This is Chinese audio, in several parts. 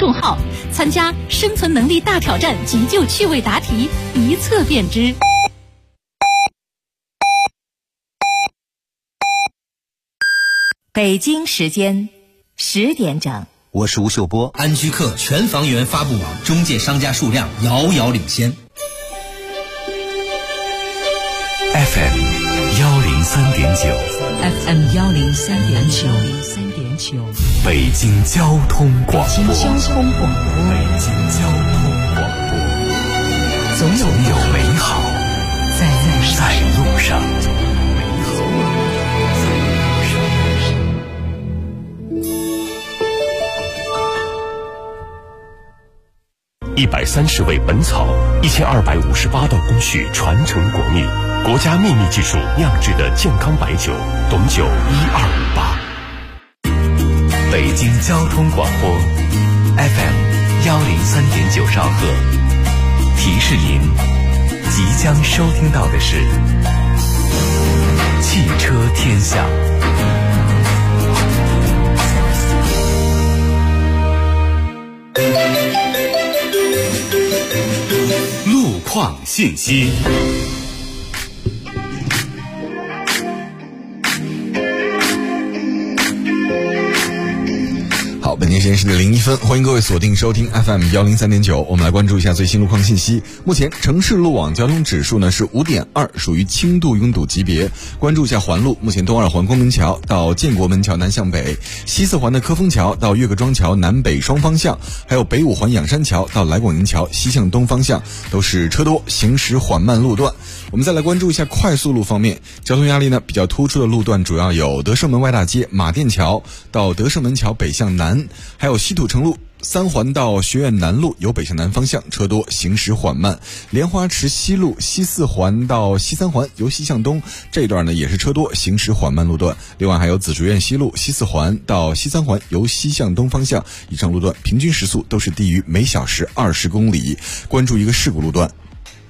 众号，参加生存能力大挑战急救趣味答题，一测便知。 北京时间10点整， 我是吴秀波。 安居客全房源发布网中介商家数量遥遥领先。 FM 103.9 ，FM 103.9， 北京交通广播，总有美好在路上。 130味本草，1258道工序传承国秘，国家秘密技术酿制的健康白酒，董酒1258。 北京交通广播 FM 103.9兆赫，提示您即将收听到的是汽车天下。 路况信息。 好，本间时间是01分，欢迎各位锁定收听 FM 103.9，我们来关注一下最新路况信息。目前城市路网交通指数呢是5.2，属于轻度拥堵级别。关注一下环路，目前东二环光明桥到建国门桥南向北，西四环的科丰桥到岳各庄桥南北双方向，还有北五环仰山桥到来广营桥西向东方向都是车多，行驶缓慢路段。我们再来关注一下快速路方面，交通压力呢比较突出的路段主要有德胜门外大街马甸桥到德胜门桥北向南，还有西土城路3环到学院南路由北向南方向车多，行驶缓慢。莲花池西路西4环到西3环由西向东这一段呢也是车多，行驶缓慢路段。另外还有紫竹院西路西4环到西3环由西向东方向，以上路段平均时速都是低于每小时20公里。关注一个事故路段。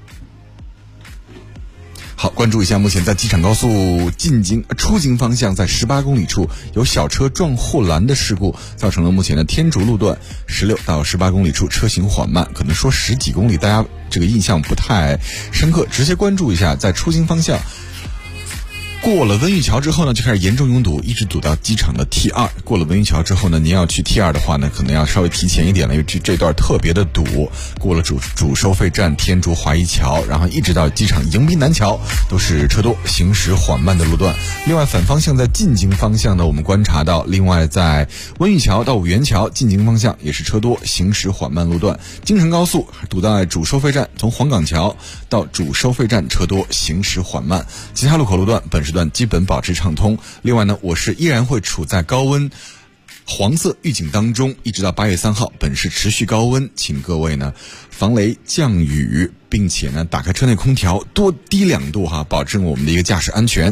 好，关注一下目前在机场高速出京方向在18公里处有小车撞护栏的事故，造成了目前的天竺路段16到18公里处车行缓慢，可能说10几公里大家这个印象不太深刻，直接关注一下在出京方向过了温榆桥之后呢，就开始严重拥堵，一直堵到机场的 T2。过了温榆桥之后呢，您要去 T2 的话呢，可能要稍微提前一点了，因为这段特别的堵。过了主收费站天竺华谊桥，然后一直到机场迎宾南桥，都是车多，行驶缓慢的路段。另外反方向在进京方向呢，我们观察到，另外在温榆桥到五原桥进京方向也是车多，行驶缓慢路段。京承高速堵在主收费站，从黄岗桥到主收费站车多，行驶缓慢。其他路口路段本时段基本保持畅通。另外呢，我市依然会处在高温黄色预警当中，一直到8月3号，本市持续高温，请各位呢防雷降雨，并且呢打开车内空调多低2度哈，保证我们的一个驾驶安全。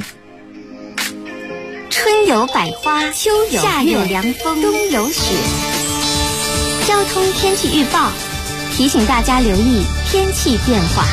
春有百花，秋有夏有凉风，冬有雪。交通天气预报提醒大家留意天气变化。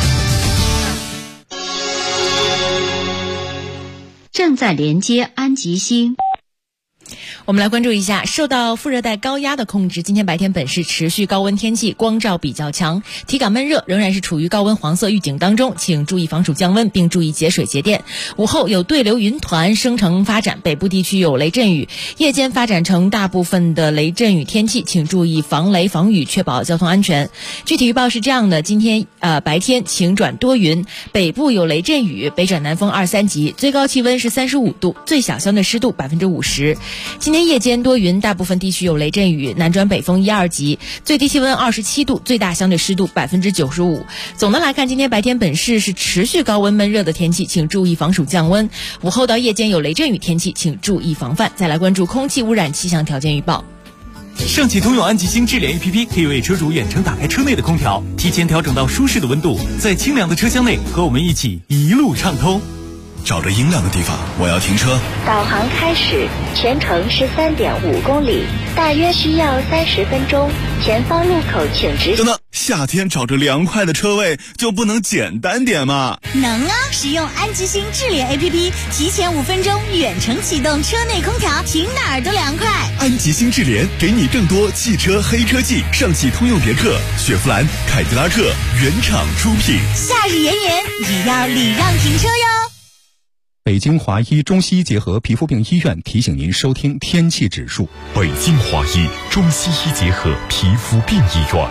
正在连接安吉星。 我们来关注一下，受到副热带高压的控制，今天白天本市持续高温天气，光照比较强，体感闷热，仍然是处于高温黄色预警当中，请注意防暑降温，并注意节水节电。午后有对流云团生成发展，北部地区有雷阵雨，夜间发展成大部分的雷阵雨天气，请注意防雷防雨，确保交通安全。具体预报是这样的，今天白天晴转多云，北部有雷阵雨，北转南风2、3级，最高气温是35度，最小相对湿度50%。今天夜间多云，大部分地区有雷阵雨，南转北风1、2级，最低气温27度，最大相对湿度95%。总的来看，今天白天本市是持续高温闷热的天气，请注意防暑降温。午后到夜间有雷阵雨天气，请注意防范。再来关注空气污染气象条件预报。 上汽通用安吉星智联 APP 可以为车主远程打开车内的空调，提前调整到舒适的温度，在清凉的车厢内和我们一起一路畅通。 找着阴亮的地方，我要停车。 导航开始，全程是3.5公里，大约需要30分钟。前方路口请直行。 等等，夏天找着凉快的车位就不能简单点吗？ 能啊！使用安吉星智联 APP， 提前5分钟远程启动车内空调，停哪儿都凉快。 安吉星智联给你更多汽车黑科技，上汽通用别克、雪佛兰、凯迪拉克原厂出品。 夏日炎炎，也要礼让停车哟。 北京华医中西医结合皮肤病医院提醒您收听天气指数。 北京华医中西医结合皮肤病医院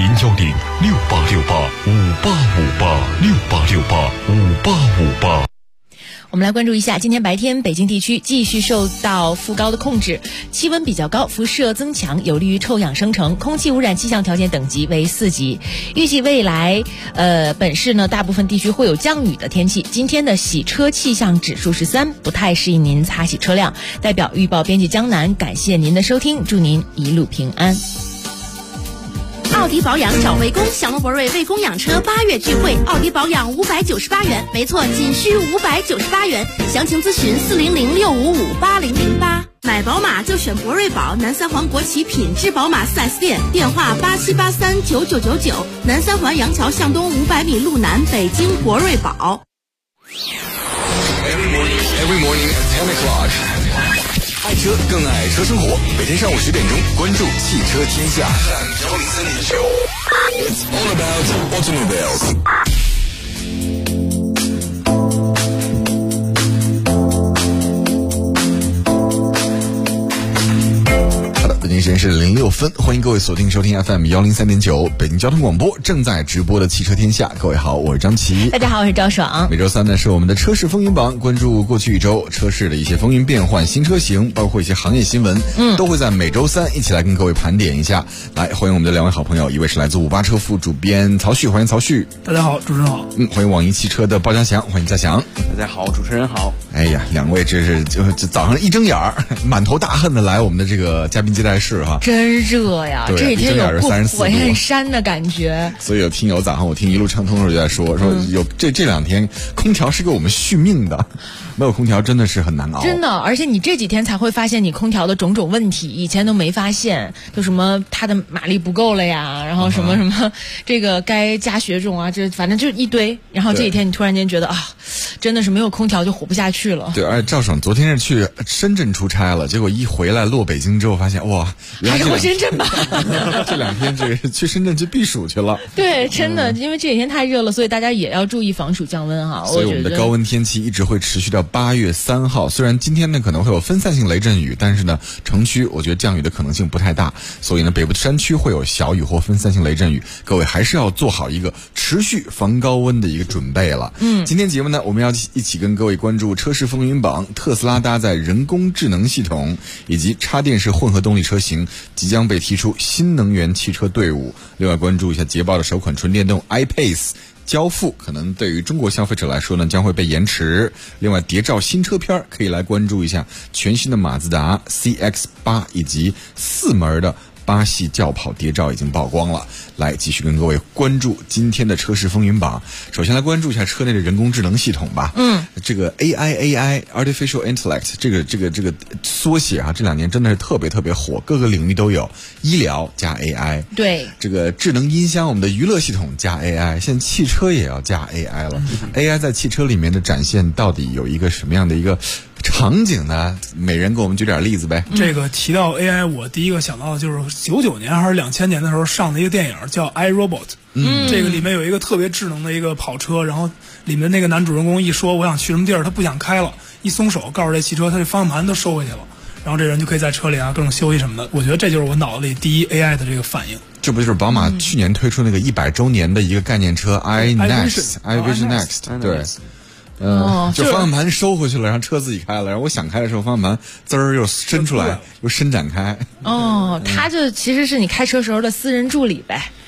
，0106868585858685858。 我们来关注一下，今天白天北京地区继续受到副高的控制，气温比较高，辐射增强，有利于臭氧生成，空气污染气象条件等级为4级。预计未来本市呢大部分地区会有降雨的天气。今天的洗车气象指数是3，不太适应您擦洗车辆。代表预报编辑江南，感谢您的收听，祝您一路平安。 奥迪保养找魏工，小诺博瑞魏工养车8月聚会，奥迪保养598元，没错，仅需598元。详情咨询400-655-8008。买宝马就选博瑞宝，南三环国企品质宝马 4S 店，电话87839999，南三环杨桥向东500米路南，北京博瑞宝。 Every morning at 10 o'clock。爱车更爱车生活，每天上午10点钟，关注汽车天下。It's all about automobiles。北京时间是06分，欢迎各位锁定收听 FM 103.9北京交通广播正在直播的汽车天下。各位好，我是张琪。 大家好，我是赵爽。 每周三呢是我们的车市风云榜，关注过去一周车市的一些风云变幻、新车型，包括一些行业新闻，都会在每周三一起来跟各位盘点一下。来，欢迎我们的两位好朋友，一位是来自58车副主编曹旭，欢迎曹旭。 大家好，主持人好。 欢迎网易汽车的鲍家祥，欢迎家祥。 大家好，主持人好。 哎呀，两位这是就早上一睁眼满头大汗的来我们的这个嘉宾接待室哈。 真热呀，这几天有过火焰山的感觉。 所以有听友早上我听一路畅通的时候就在说有这2天空调是给我们续命的，没有空调真的是很难熬。 真的，而且你这几天才会发现你空调的种种问题，以前都没发现，就什么它的马力不够了呀，然后什么这个该加雪种啊，这反正就一堆。然后这几天你突然间觉得真的是没有空调就活不下去了。 对，而且赵爽昨天是去深圳出差了，结果一回来落北京之后发现哇， 还是回深圳吧。 这2天这个去深圳去避暑去了。 对，真的，因为这几天太热了，所以大家也要注意防暑降温哈。 所以我们的高温天气一直会持续到8月3号。虽然今天呢可能会有分散性雷阵雨，但是呢城区我觉得降雨的可能性不太大，所以呢北部山区会有小雨或分散性雷阵雨，各位还是要做好一个持续防高温的一个准备了。今天节目呢我们要一起跟各位关注车市风云榜，特斯拉搭载人工智能系统以及插电式混合动力车型即将被提出新能源汽车队伍。另外关注一下捷豹的首款纯电动 iPace 交付，可能对于中国消费者来说呢将会被延迟。另外谍照新车片可以来关注一下全新的马自达 CX-8 以及4门的巴系轿跑谍照已经曝光了。来继续跟各位关注今天的车市风云榜。首先来关注一下车内的人工智能系统吧。这个 AI Artificial Intellect 这个缩写啊，这2年真的是特别特别火，各个领域都有，医疗加 AI， 对， 这个智能音箱，我们的娱乐系统加 AI， 现在汽车也要加 AI 了。AI 在汽车里面的展现到底有一个什么样的一个场景呢？每人给我们举点例子呗。 这个提到 AI， 我第一个想到的就是99年还是2000年的时候上的一个电影叫 iRobot。这个里面有一个特别智能的一个跑车，然后里面那个男主人公一说我想去什么地儿，他不想开了，一松手告诉这汽车，他这方向盘都收回去了，然后这人就可以在车里各种休息什么的。我觉得这就是我脑子里第一 AI 的这个反应。 这不就是宝马去年推出那个100周年的一个概念车 iVision Next？ 对。就方向盘收回去了，然后车自己开了，然后我想开的时候方向盘滋儿又伸出来，又伸展开。 它就其实是你开车时候的私人助理呗。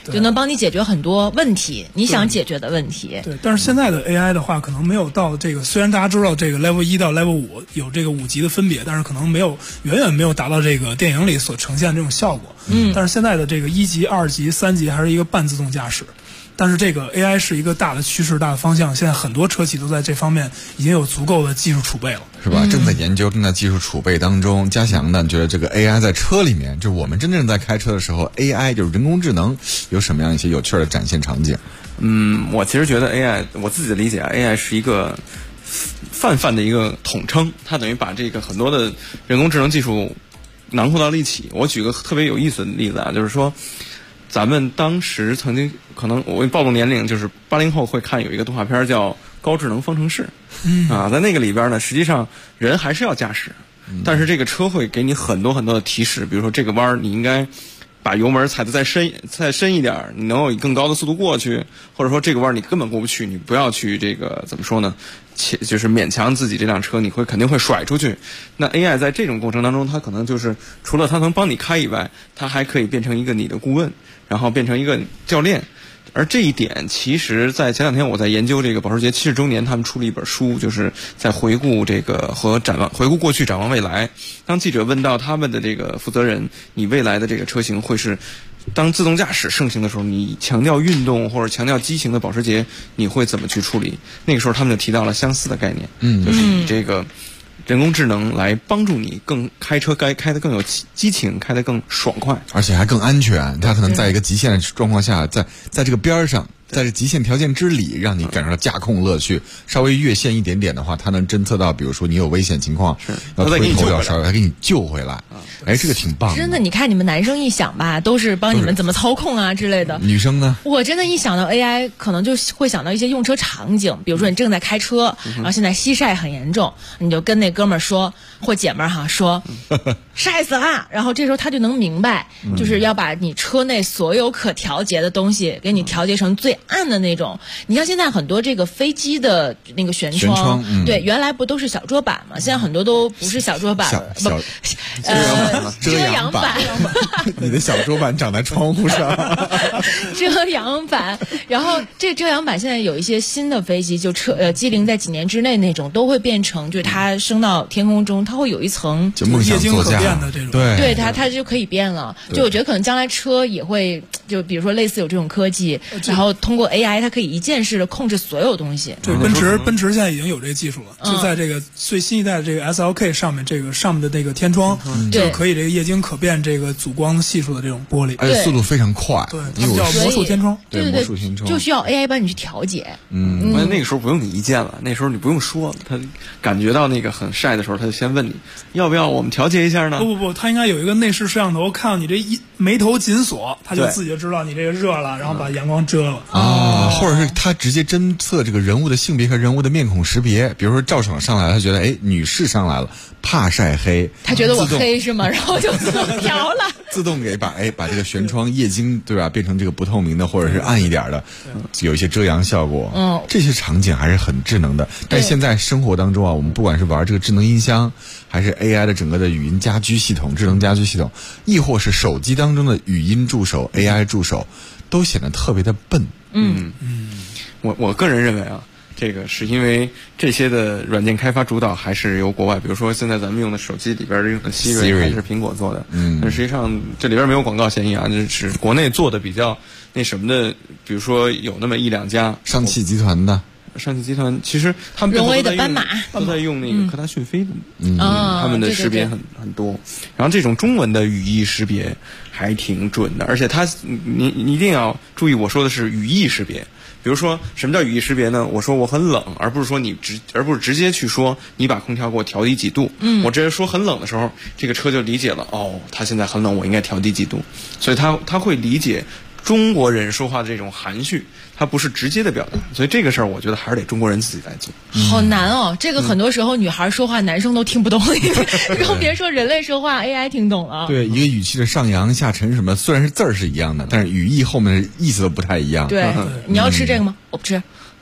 就能帮你解决很多问题，你想解决的问题。 对，但是现在的 AI 的话，可能没有到这个，虽然大家知道这个 Level 1到 Level 5有这个5级的分别，但是可能远远没有达到这个电影里所呈现的这种效果。但是现在的这个1级、2级、3级还是一个半自动驾驶。但是这个 AI 是一个大的趋势、大的方向，现在很多车企都在这方面已经有足够的技术储备了， 是吧？正在研究，正在技术储备当中。嘉祥呢，觉得这个 AI 在车里面，就是我们真正在开车的时候 ，AI 就是人工智能有什么样一些有趣的展现场景？ 我其实觉得 AI， 我自己的理解，AI 是一个泛的一个统称，它等于把这个很多的人工智能技术囊括到了一起。我举个特别有意思的例子啊，就是说，咱们当时曾经可能我暴露年龄，就是80后会看有一个动画片叫《高智能方程式》，在那个里边呢，实际上人还是要驾驶，但是这个车会给你很多很多的提示，比如说这个弯你应该把油门踩得再深一点，你能够以更高的速度过去，或者说这个弯你根本过不去，你不要去这个怎么说呢？就是勉强自己这辆车，你肯定会甩出去。那 AI 在这种过程当中，它可能就是除了它能帮你开以外，它还可以变成一个你的顾问，然后变成一个教练。而这一点，其实在前两天我在研究这个保时捷70周年，他们出了一本书，就是在回顾这个和回顾过去，展望未来。当记者问到他们的这个负责人，你未来的这个车型会是当自动驾驶盛行的时候，你强调运动或者强调激情的保时捷，你会怎么去处理？那个时候他们就提到了相似的概念，就是以这个人工智能来帮助你开车开得更有激情，开得更爽快， 而且还更安全。它可能在一个极限的状况下，在这个边上，在这极限条件之里，让你感受到驾控乐趣。稍微越线一点点的话，它能侦测到，比如说你有危险情况，要推头要稍微，还给你救回来。这个挺棒的。 真的，你看你们男生一想吧，都是帮你们怎么操控啊之类的。 女生呢？ 我真的一想到 AI， 可能就会想到一些用车场景，比如说你正在开车，然后现在西晒很严重，你就跟那哥们儿说或姐们儿说晒死了，然后这时候他就能明白，就是要把你车内所有可调节的东西给你调节成最暗的那种。你像现在很多这个飞机的那个舷窗，对，原来不都是小桌板嘛，现在很多都不是小桌板了， 遮阳板。你的小桌板长在窗户上。 遮阳板，然后这遮阳板现在有一些新的飞机，就机龄在几年之内那种都会变成，就是它升到天空中，它会有一层就梦想座驾的这种， 对它就可以变了。就我觉得可能将来车也会，就比如说类似有这种科技，然后通过 AI 它可以一键式的控制所有东西。 对，奔驰现在已经有这个技术了，就在这个最新一代的这个 SLK 上面，这个上面的那个天窗就可以这个液晶可变这个阻光系数的这种玻璃， 而且速度非常快。 对，它叫魔术天窗。 对， 魔术天窗就需要 AI 帮你去调节。 那个时候不用你一键了，那时候你不用说，他感觉到那个很晒的时候，他就先问你要不要我们调节一下呢？ 不，他应该有一个内视摄像头，看到你这眉头紧锁，他就自己就知道你这个热了，然后把阳光遮了或者是他直接侦测这个人物的性别和人物的面孔识别，比如说赵爽上来了，他觉得女士上来了，怕晒黑， 他觉得我黑是吗？然后就自动调了， 自动给把这个舷窗液晶对吧变成这个不透明的或者是暗一点的，有一些遮阳效果。这些场景还是很智能的。但现在生活当中我们不管是玩这个智能音箱，还是 AI 的整个的语音家居系统、智能家居系统，亦或是手机当中的语音助手、AI 助手，都显得特别的笨。 我个人认为这个是因为这些的软件开发主导还是由国外，比如说现在咱们用的手机里边用的 Siri 还是苹果做的，但实际上这里边没有广告嫌疑就是国内做的比较那什么的，比如说有那么一两家上汽集团的。 上汽集团其实他们荣威的斑马都在用那个科大讯飞的，他们的识别很多，然后这种中文的语义识别还挺准的，而且你一定要注意，我说的是语义识别。比如说什么叫语义识别呢？我说我很冷，而不是直接去说你把空调给我调低几度。我直接说很冷的时候，这个车就理解了，它现在很冷，我应该调低几度，所以它会理解中国人说话的这种含蓄，它不是直接的表达，所以这个事儿我觉得还是得中国人自己来做。 好难这个很多时候女孩说话男生都听不懂，更别说人类说话 AI 听懂了。 对，一个语气的上扬下沉什么，虽然是字儿是一样的，但是语义后面的意思都不太一样。 对，你要吃这个吗？我不吃。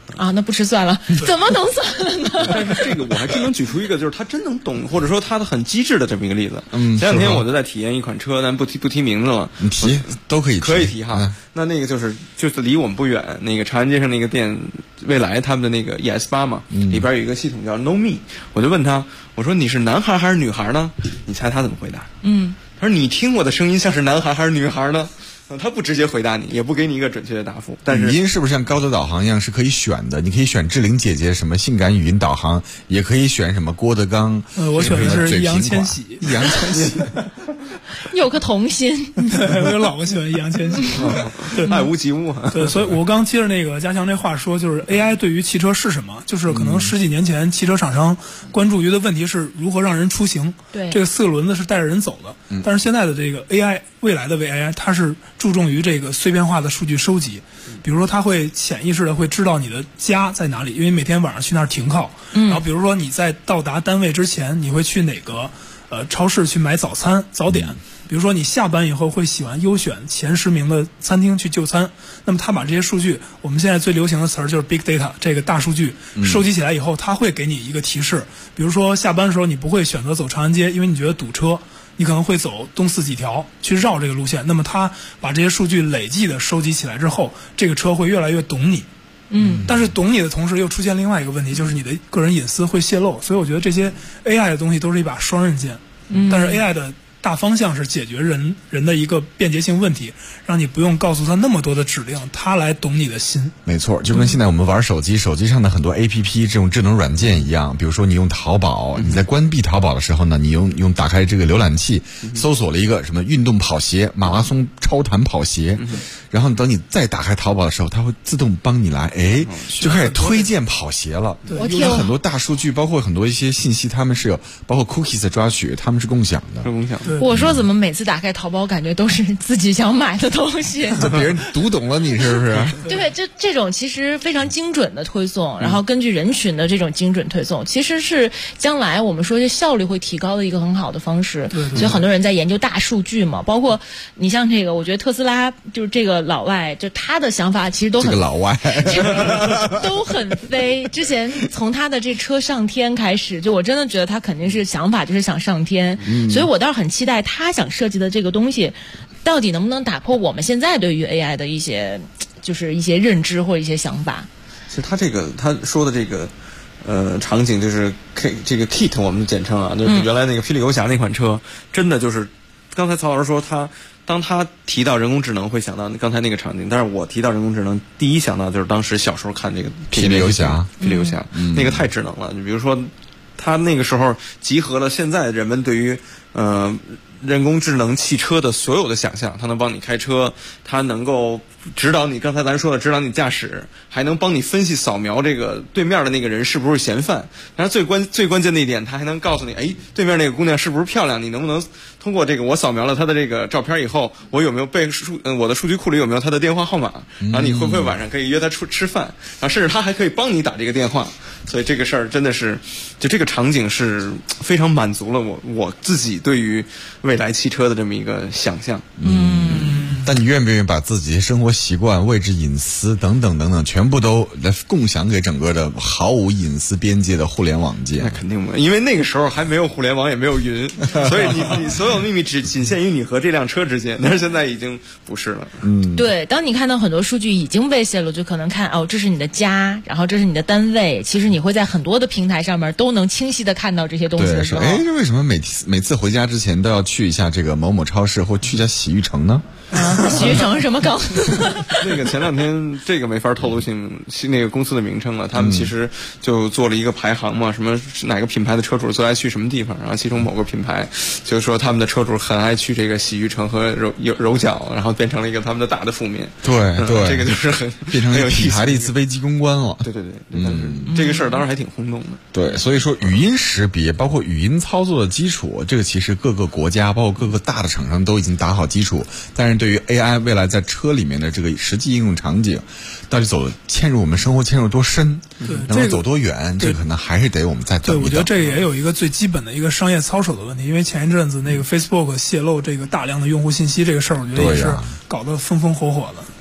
啊，那不吃算了，怎么能算了呢？ 但是这个我还真能举出一个，就是他真能懂，或者说他的很机智的这么一个例子。前两天我就在体验一款车，咱不提名字了， 你提都可以提哈。那个就是离我们不远，那个长安街上那个店，蔚来他们的那个 ES8嘛，里边有一个系统叫 Know Me， 我就问他，我说你是男孩还是女孩呢？你猜他怎么回答？他说你听我的声音像是男孩还是女孩呢？他不直接回答你，也不给你一个准确的答复。但是语音是不是像高德导航一样是可以选的？你可以选志玲姐姐什么性感语音导航，也可以选什么郭德纲。 我选的是易烊千玺。 易烊千玺， 你有颗童心。 对，我有老婆喜欢易烊千玺。对， 爱屋及乌。 对，所以我刚接着那个嘉强这话说，就是 AI 对于汽车是什么？就是可能十几年前汽车厂商关注于的问题是如何让人出行。 对， 这个4个轮子是带着人走的。但是现在的这个 AI， 未来的 AI， 它是注重于这个碎片化的数据收集，比如说它会潜意识的会知道你的家在哪里，因为每天晚上去那儿停靠。然后比如说你在到达单位之前，你会去哪个超市去买早点。比如说你下班以后会喜欢优选前10名的餐厅去就餐，那么他把这些数据，我们现在最流行的词儿就是 big data， 这个大数据收集起来以后，它会给你一个提示。比如说下班的时候你不会选择走长安街，因为你觉得堵车，你可能会走东四几条去绕这个路线。那么它把这些数据累计的收集起来之后，这个车会越来越懂你。但是懂你的同时又出现另外一个问题，就是你的个人隐私会泄露。所以我觉得这些 AI 的东西都是一把双刃剑。但是 AI 的大方向是解决人的一个便捷性问题，让你不用告诉他那么多的指令，他来懂你的心。 没错，就跟现在我们玩手机上的很多 APP 这种智能软件一样。比如说你用淘宝，你在关闭淘宝的时候呢，你用打开这个浏览器，搜索了一个什么运动跑鞋、马拉松超弹跑鞋，然后等你再打开淘宝的时候，它会自动帮你来，就开始推荐跑鞋了。有很多大数据，包括很多一些信息，他们是有包括 cookies 的抓取，他们是共享的。 我说怎么每次打开淘宝，感觉都是自己想买的东西， 就别人读懂了你，是不是？ 对，这种其实非常精准的推送，然后根据人群的这种精准推送，其实是将来我们说这效率会提高的一个很好的方式。所以很多人在研究大数据嘛，包括你像这个，我觉得特斯拉就是这个老外，就他的想法其实都很这个老外都很飞。之前从他的这车上天开始，就我真的觉得他肯定是想法就是想上天，所以我倒是很期待他想设计的这个东西到底能不能打破我们现在对于 AI 的一些就是一些认知或一些想法。 其实他说的这个场景就是这个 Kit 我们简称啊，就是原来那个霹雳游侠那款车，真的就是刚才曹老师说当他提到人工智能会想到刚才那个场景，但是我提到人工智能第一想到就是当时小时候看这个霹雳游侠那个太智能了。你比如说他那个时候集合了现在人们对于人工智能汽车的所有的想象，它能帮你开车，它能够指导你，刚才咱说的指导你驾驶，还能帮你分析扫描这个对面的那个人是不是嫌犯。然后最关键的一点，它还能告诉你，对面那个姑娘是不是漂亮，你能不能通过这个我扫描了她的这个照片以后，我有没有我的数据库里有没有她的电话号码，然后你会不会晚上可以约她吃饭，然后甚至她还可以帮你打这个电话。所以这个事儿真的是，就这个场景是非常满足了我自己对于未来汽车的这么一个想象。 但你愿不愿意把自己的生活习惯、位置、隐私等等等等全部都来共享给整个的毫无隐私边界的互联网界？ 那肯定不，因为那个时候还没有互联网，也没有云，所以你所有秘密只仅限于你和这辆车之间。但是现在已经不是了。 对，当你看到很多数据已经被泄露，就可能看这是你的家，然后这是你的单位，其实你会在很多的平台上面都能清晰的看到这些东西的时候。 这为什么每次回家之前都要去一下这个某某超市或去一下洗浴城呢？ 洗浴城是什么梗？ 那个前两天这个没法透露那个公司的名称了，他们其实就做了一个排行嘛，什么哪个品牌的车主最爱去什么地方，然后其中某个品牌就是说他们的车主很爱去这个洗浴城和揉脚，然后变成了一个他们的大的负面。 对， 这个就是变成了品牌的一次危机公关了。 对，这个事儿当时还挺轰动的。 对，所以说语音识别包括语音操作的基础，这个其实各个国家包括各个大的厂商都已经打好基础，但是对于 AI 未来在车里面的这个实际应用场景，到底嵌入我们生活嵌入多深，能够走多远，这个可能还是得我们再等一等。 我觉得这也有一个最基本的一个商业操守的问题，因为前一阵子那个 Facebook 泄露这个大量的用户信息这个事儿，我觉得也是搞得风风火火的。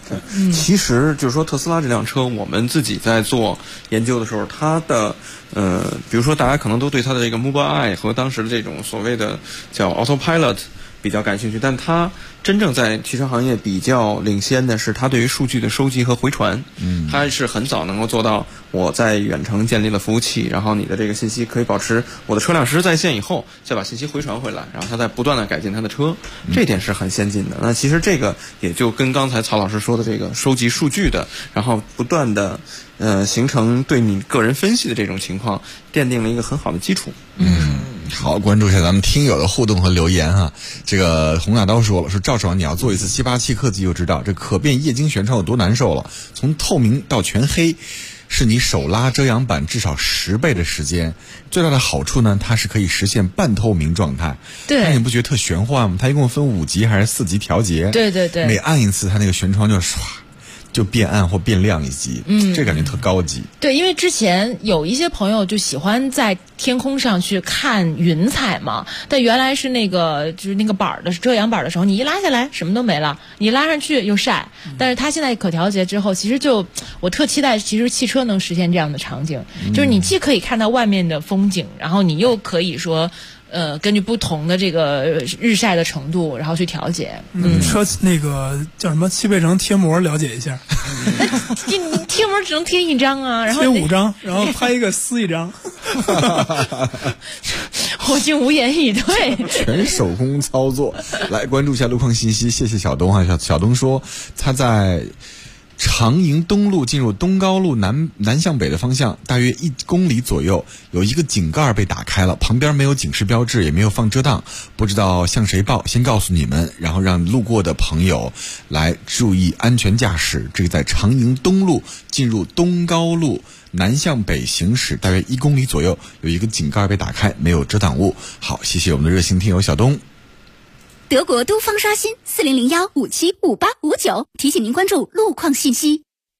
其实就是说特斯拉这辆车，我们自己在做研究的时候，它的比如说大家可能都对它的这个 Mobileye 和当时的这种所谓的叫 Autopilot 比较感兴趣，但它真正在汽车行业比较领先的是它对于数据的收集和回传。它是很早能够做到我在远程建立了服务器，然后你的这个信息可以保持我的车辆实时在线以后，再把信息回传回来，然后它再不断的改进它的车，这点是很先进的。那其实这个也就跟刚才曹老师说的这个收集数据的，然后不断的形成对你个人分析的这种情况，奠定了一个很好的基础。 好，关注一下咱们听友的互动和留言哈。这个洪大刀说了，说赵爽你要做一次787科技就知道这可变液晶悬窗有多难受了，从透明到全黑是你手拉遮阳板至少10倍的时间。最大的好处呢，它是可以实现半透明状态。 对， 那你不觉得特玄幻吗？它一共分5级还是4级调节？ 对对对， 每按一次它那个悬窗就唰就变暗或变亮一级，这感觉特高级。 对，因为之前有一些朋友就喜欢在天空上去看云彩嘛，但原来是那个就是那个板的遮阳板的时候，你一拉下来什么都没了，你拉上去又晒。但是它现在可调节之后，其实就我特期待，其实汽车能实现这样的场景，就是你既可以看到外面的风景，然后你又可以说。根据不同的这个日晒的程度，然后去调节。 车那个叫什么7倍程贴膜了解一下。 你贴膜只能贴1张啊，然后贴5张，然后拍一个撕1张。 我竟无言以对。 全手工操作。来关注一下路况信息，谢谢小东啊。小东说他在长营东路进入东高路南向北的方向，大约1公里左右，有一个井盖被打开了，旁边没有警示标志，也没有放遮挡，不知道向谁报，先告诉你们，然后让路过的朋友来注意安全驾驶。这个在长营东路进入东高路南向北行驶，大约1公里左右，有一个井盖被打开，没有遮挡物。好，谢谢我们的热心听友小东。 德国都方刷新4001575859，提醒您关注路况信息。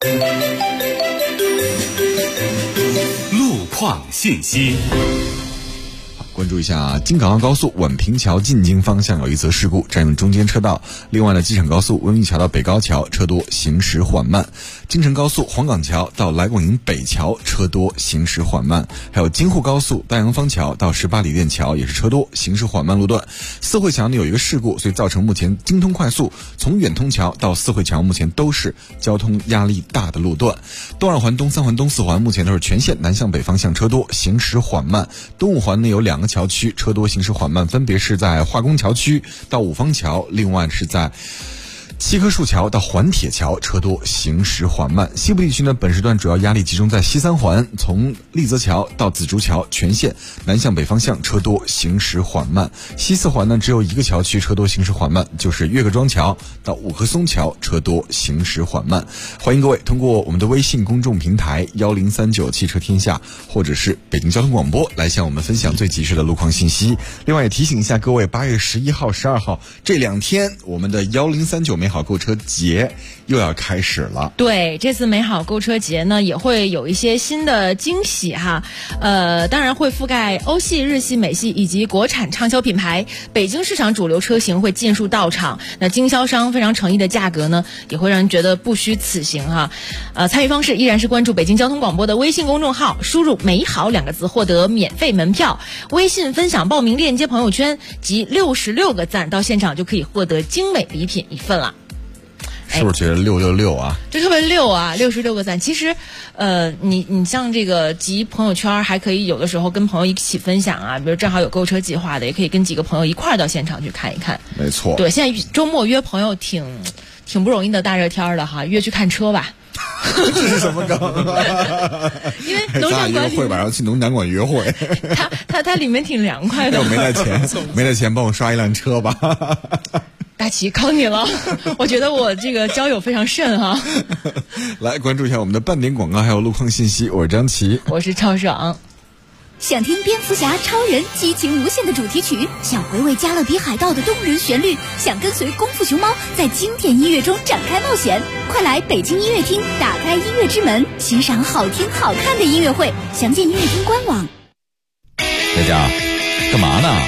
路况信息。 关注一下京港澳高速宛平桥进京方向有一则事故，占用中间车道。另外呢，机场高速温榆桥到北高桥车多，行驶缓慢。京承高速黄岗桥到来广营北桥车多，行驶缓慢。还有京沪高速大洋坊桥到18里店桥也是车多，行驶缓慢路段。四惠桥呢有一个事故，所以造成目前京通快速从远通桥到四惠桥目前都是交通压力大的路段。东二环、东三环、东四环目前都是全线南向北方向车多，行驶缓慢。东五环呢有2个桥区车多，行驶缓慢，分别是在化工桥区到五方桥，另外是在七棵树桥到环铁桥车多，行驶缓慢。西部地区呢，本时段主要压力集中在西三环，从立泽桥到紫竹桥全线南向北方向车多，行驶缓慢。西四环呢，只有一个桥区车多，行驶缓慢，就是岳各庄桥到五棵松桥车多，行驶缓慢。欢迎各位通过我们的微信公众平台1039汽车天下，或者是北京交通广播来向我们分享最及时的路况信息。另外也提醒一下各位，8月11号、12号这2天，我们的1039美好购车节又要开始了。 对，这次美好购车节呢也会有一些新的惊喜哈，当然会覆盖欧系、日系、美系以及国产畅销品牌，北京市场主流车型会尽数到场。那经销商非常诚意的价格呢，也会让人觉得不虚此行哈。参与方式依然是关注北京交通广播的微信公众号，输入美好2个字获得免费门票，微信分享报名链接朋友圈及66个赞，到现场就可以获得精美礼品1份了。 是不是觉得666啊？ 这特别溜啊！66个赞。其实，你像这个集朋友圈，还可以有的时候跟朋友一起分享啊，比如正好有购车计划的，也可以跟几个朋友一块儿到现场去看一看。 没错。 对，现在周末约朋友挺不容易的，大热天的哈，约去看车吧。 这是什么梗？ 因为农场馆约会吧，然后去农场馆约会。 它里面挺凉快的。 我没带钱，帮我刷一辆车吧。 大齐考你了，我觉得我这个交友非常慎哈。 来关注一下我们的半点广告还有路况信息，我是张琪， 我是超爽。 想听蝙蝠侠、超人激情无限的主题曲，想回味加勒比海盗的动人旋律，想跟随功夫熊猫在经典音乐中展开冒险，快来北京音乐厅，打开音乐之门，欣赏好听好看的音乐会，详见音乐厅官网。 佳佳，干嘛呢？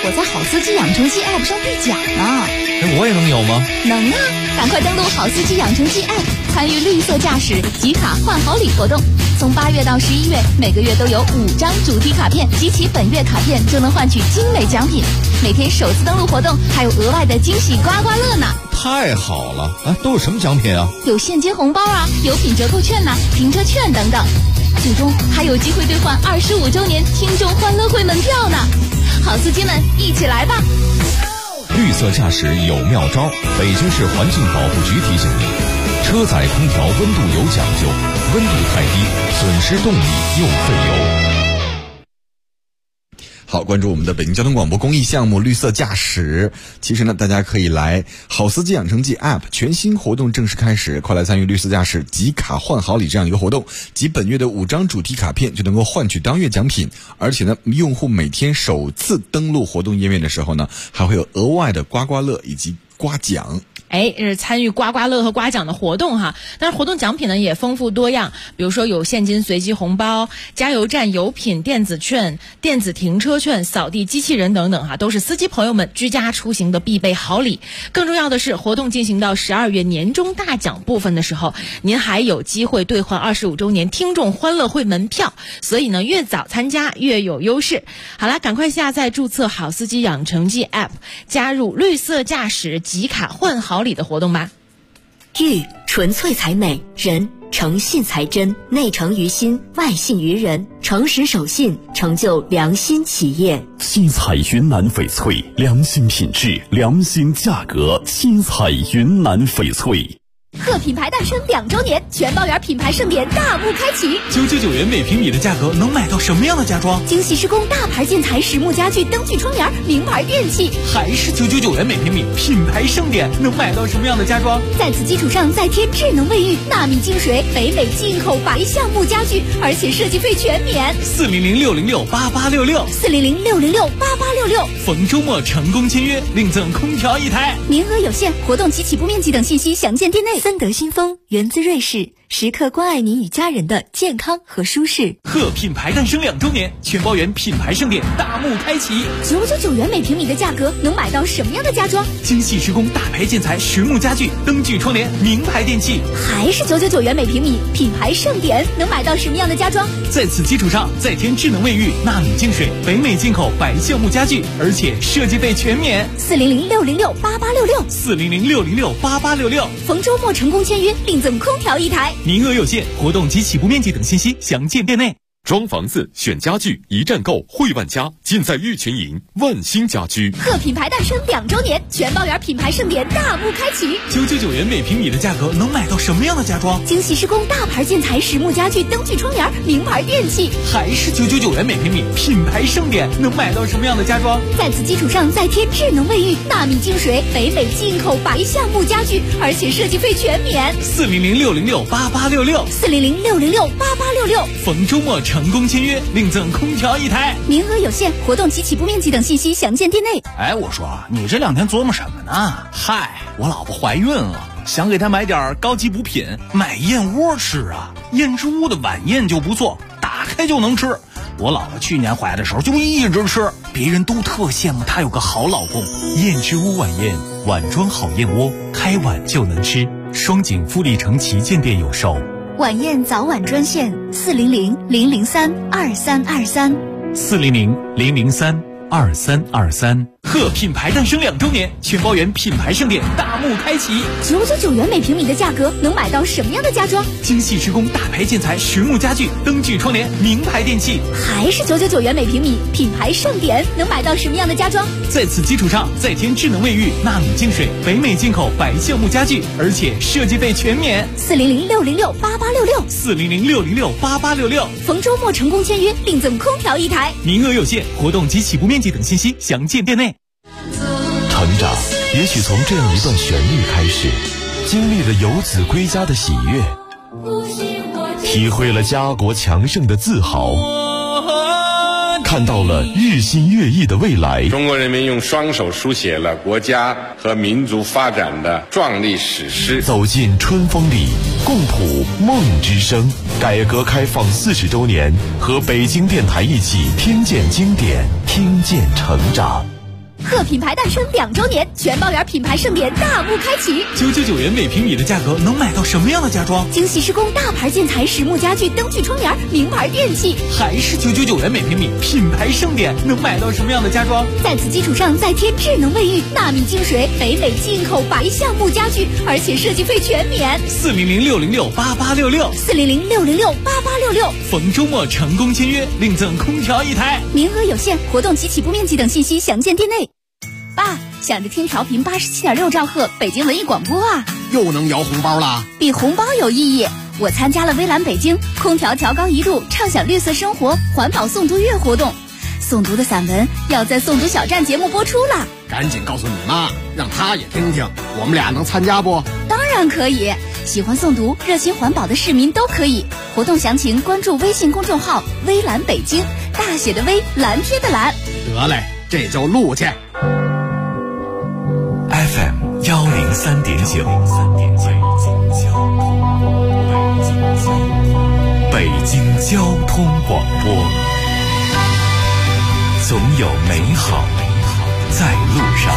我在好司机养成记 App 上兑奖呢。 我也能有吗？ 能啊！赶快登录好司机养成记 App， 参与绿色驾驶集卡换好礼活动。从8月到11月，每个月都有5张主题卡片，集齐本月卡片就能换取精美奖品。每天首次登录活动还有额外的惊喜刮刮乐呢！ 太好了！都有什么奖品啊？ 有现金红包啊，有品折扣券呐、停车券等等。最终还有机会兑换25周年听众欢乐会门票呢！好司机们，一起来吧！ 绿色驾驶有妙招，北京市环境保护局提醒您：车载空调温度有讲究，温度太低，损失动力又费油。 好，关注我们的北京交通广播公益项目绿色驾驶。其实呢，大家可以来好司机养成记 App 全新活动正式开始，快来参与绿色驾驶集卡换好礼这样一个活动，集本月的5张主题卡片就能够换取当月奖品，而且呢，用户每天首次登录活动页面的时候呢，还会有额外的刮刮乐以及刮奖。 是参与刮刮乐和刮奖的活动哈，但是活动奖品呢也丰富多样，比如说有现金随机红包、加油站油品电子券、电子停车券、扫地机器人等等哈，都是司机朋友们居家出行的必备好礼。更重要的是，活动进行到12月年终大奖部分的时候，您还有机会兑换25周年听众欢乐会门票，所以呢，越早参加越有优势。好啦，赶快下载注册好司机养成记 App， 加入绿色驾驶集卡换好礼的活动吧。 玉纯粹才美，人诚信才真，内诚于心，外信于人，诚实守信，成就良心企业。 七彩云南翡翠，良心品质，良心价格。七彩云南翡翠。 贺品牌诞生2周年，全包圆品牌盛典大幕开启。 999元每平米的价格能买到什么样的家装？ 精细施工大牌建材、实木家具、灯具窗帘、名牌电器。 还是999元每平米，品牌盛典能买到什么样的家装？ 在此基础上再添智能卫浴、纳米净水、北美进口白橡木家具，而且设计费全免。 400-606-8866 400-606-8866。 逢周末成功签约，另赠空调1台， 名额有限，活动及起步面积等信息详见店内。 森德新风源自瑞士，时刻关爱您与家人的健康和舒适。 贺品牌诞生2周年，全包圆品牌盛典大幕开启。 999元每平米的价格能买到什么样的家装？ 精细施工大牌建材、实木家具、灯具窗帘、名牌电器。 还是999元每平米，品牌盛典能买到什么样的家装？ 在此基础上再添智能卫浴、纳米净水、北美进口白橡木家具，而且设计费全免。 400-606-8866 400-606-8866。 逢周末成功签约，另赠空调1台， 名额有限，活动及起步面积等信息详见店内。 装房子选家具，一站购汇万家，尽在玉群营万兴家居。 贺品牌诞生2周年，全包圆品牌盛典大幕开启。 999元每平米的价格能买到什么样的家装？ 精细施工大牌建材、实木家具、灯具窗帘、名牌电器。 还是999元每平米，品牌盛典能买到什么样的家装？ 在此基础上再添智能卫浴、纳米净水、北美进口白橡木家具，而且设计费全免。 400-606-8866 400-606-8866。 逢周末成功签约，另赠空调1台， 名额有限，活动及起步面积等信息详见店内。 我说你这2天琢磨什么呢？嗨，我老婆怀孕了，想给她买点高级补品，买燕窝吃啊。燕之屋的晚宴就不错，打开就能吃。我老婆去年怀的时候就一直吃，别人都特羡慕她有个好老公。 燕之屋晚宴，碗装好燕窝，开碗就能吃。双井富力城旗舰店有售。 晚宴早晚专线400-003-2323 400-003-2323。贺品牌诞生2周年，全包圆品牌盛典大幕开启。 999元每平米的价格能买到什么样的家装？ 精细施工大牌建材、实木家具、灯具窗帘、名牌电器。 还是999元每平米，品牌盛典能买到什么样的家装？ 在此基础上再添智能卫浴、纳米净水、北美进口白橡木家具，而且设计费全免。 400-606-8866 400-606-8866。 逢周末成功签约，另赠空调1台， 名额有限，活动及起步面积等信息详见店内。 成长也许从这样一段旋律开始，经历了游子归家的喜悦，体会了家国强盛的自豪，看到了日新月异的未来。 中国人民用双手书写了国家和民族发展的壮丽史诗。 走进春风里，共谱梦之声。改革开放40周年，和北京电台一起听见经典，听见成长。 贺品牌诞生2周年，全包园品牌盛典大幕开启。 999元每平米的价格能买到什么样的家装？ 精细施工大牌建材、实木家具、灯具窗帘、名牌电器， 还是999元每平米，品牌盛典能买到什么样的家装？ 在此基础上再贴智能卫浴、纳米净水、北美进口白橡木家具，而且设计费全免。 400-606-8866，400-606-8866，逢周末成功签约，另赠空调1台， 名额有限，活动及起步面积等信息详见店内。爸，想着听调频87.6兆赫北京文艺广播啊， 又能摇红包啦！ 比红包有意义。我参加了微蓝北京空调调高1度，畅享绿色生活环保诵读月活动。诵读的散文要在诵读小站节目播出了， 赶紧告诉你妈，让她也听听。我们俩能参加不？ 当然可以，喜欢诵读、热心环保的市民都可以。活动详情关注微信公众号“微蓝北京”，大写的微，蓝天的蓝。 得嘞，这就录去。 FM 103.9，北京交通广播，总有美好在路上。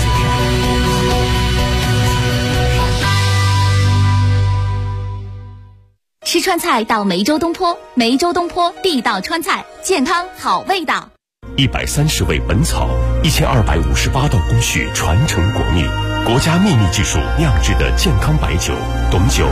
吃川菜到梅州东坡，梅州东坡地道川菜，健康好味道。 130味本草，1258道工序传承国秘，国家秘密技术酿制的健康白酒，董酒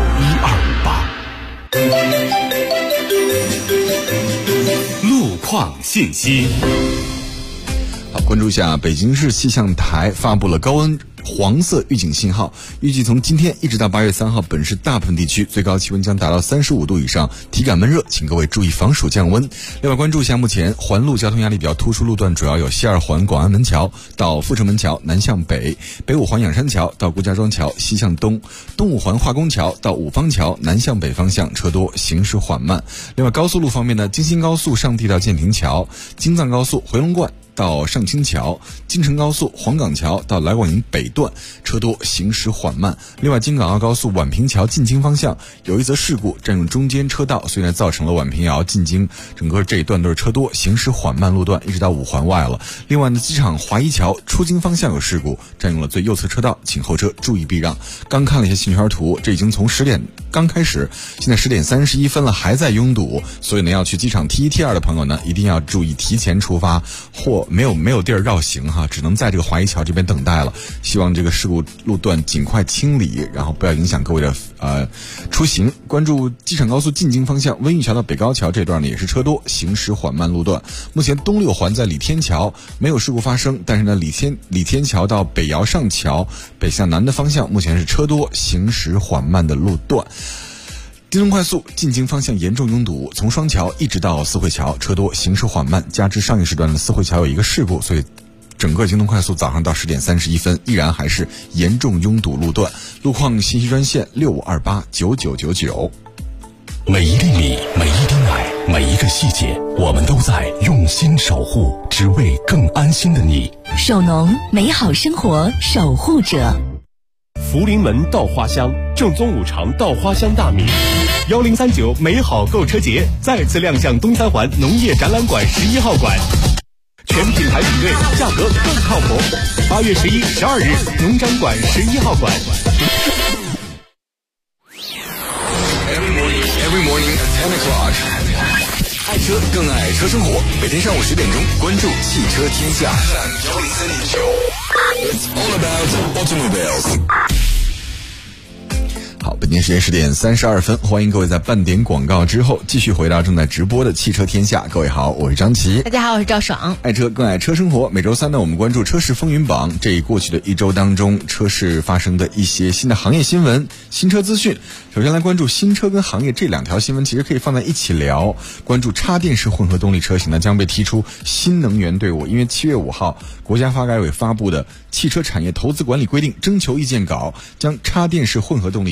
1258。 路况信息。 好，关注一下北京市气象台发布了高温黄色预警信号，预计从今天一直到8月3号，本市大部分地区最高气温将达到35度以上，体感闷热，请各位注意防暑降温。另外关注一下目前环路交通压力比较突出路段，主要有西二环广安门桥到阜成门桥南向北，北五环仰山桥到顾家庄桥西向东，东五环化工桥到五方桥南向北方向车多，行驶缓慢。另外高速路方面呢，京新高速上地到建亭桥，京藏高速回龙观到上清桥，京承高速黄岗桥到来广营北段车多，行驶缓慢。另外京港澳高速宛平桥进京方向有一则事故，占用中间车道，所以呢造成了宛平窑进京整个这一段都是车多，行驶缓慢路段一直到五环外了。另外呢，机场华一桥出京方向有事故，占用了最右侧车道，请后车注意避让。刚看了一下信号图，这已经从10点刚开始，现在10点31分了，还在拥堵，所以呢要去机场 T1 T2 的朋友呢一定要注意提前出发，或没有地儿绕行哈，只能在这个华一桥这边等待了。希望这个事故路段尽快清理，然后不要影响各位的出行。关注机场高速进京方向温榆桥到北高桥这段呢也是车多，行驶缓慢路段。目前东六环在李天桥没有事故发生，但是呢李天桥到北窑上桥北向南的方向目前是车多，行驶缓慢的路段。京东快速进京方向严重拥堵，从双桥一直到四惠桥车多，行驶缓慢，加之上一时段的四惠桥有一个事故，所以整个京东快速早上到10点31分依然还是严重拥堵路段。路况信息专线65289999。 每一粒米，每一滴奶，每一个细节，我们都在用心守护，只为更安心的你。 守农，美好生活守护者。 福临门稻花香，正宗五常稻花香大米。1039美好购车节再次亮相东三环农业展览馆11号馆，全品牌比对，价格更靠谱。8月11、12日，农展馆11号馆。 Every morning at 10 o'clock， 爱车更爱车生活。每天上午10点钟，关注汽车天下。It's all about automobiles。好，本天时间10点32分，欢迎各位在半点广告之后继续回到正在直播的汽车天下。各位好，我是张琪。 大家好，我是赵爽。 爱车更爱车生活，每周三呢，我们关注车市风云榜。这过去的一周当中，车市发生的一些新的行业新闻、新车资讯。首先来关注新车跟行业这两条新闻，其实可以放在一起聊。关注插电式混合动力车型呢将被踢出新能源队伍，因为7月5号，国家发改委发布的《汽车产业投资管理规定》征求意见稿，将插电式混合动力汽车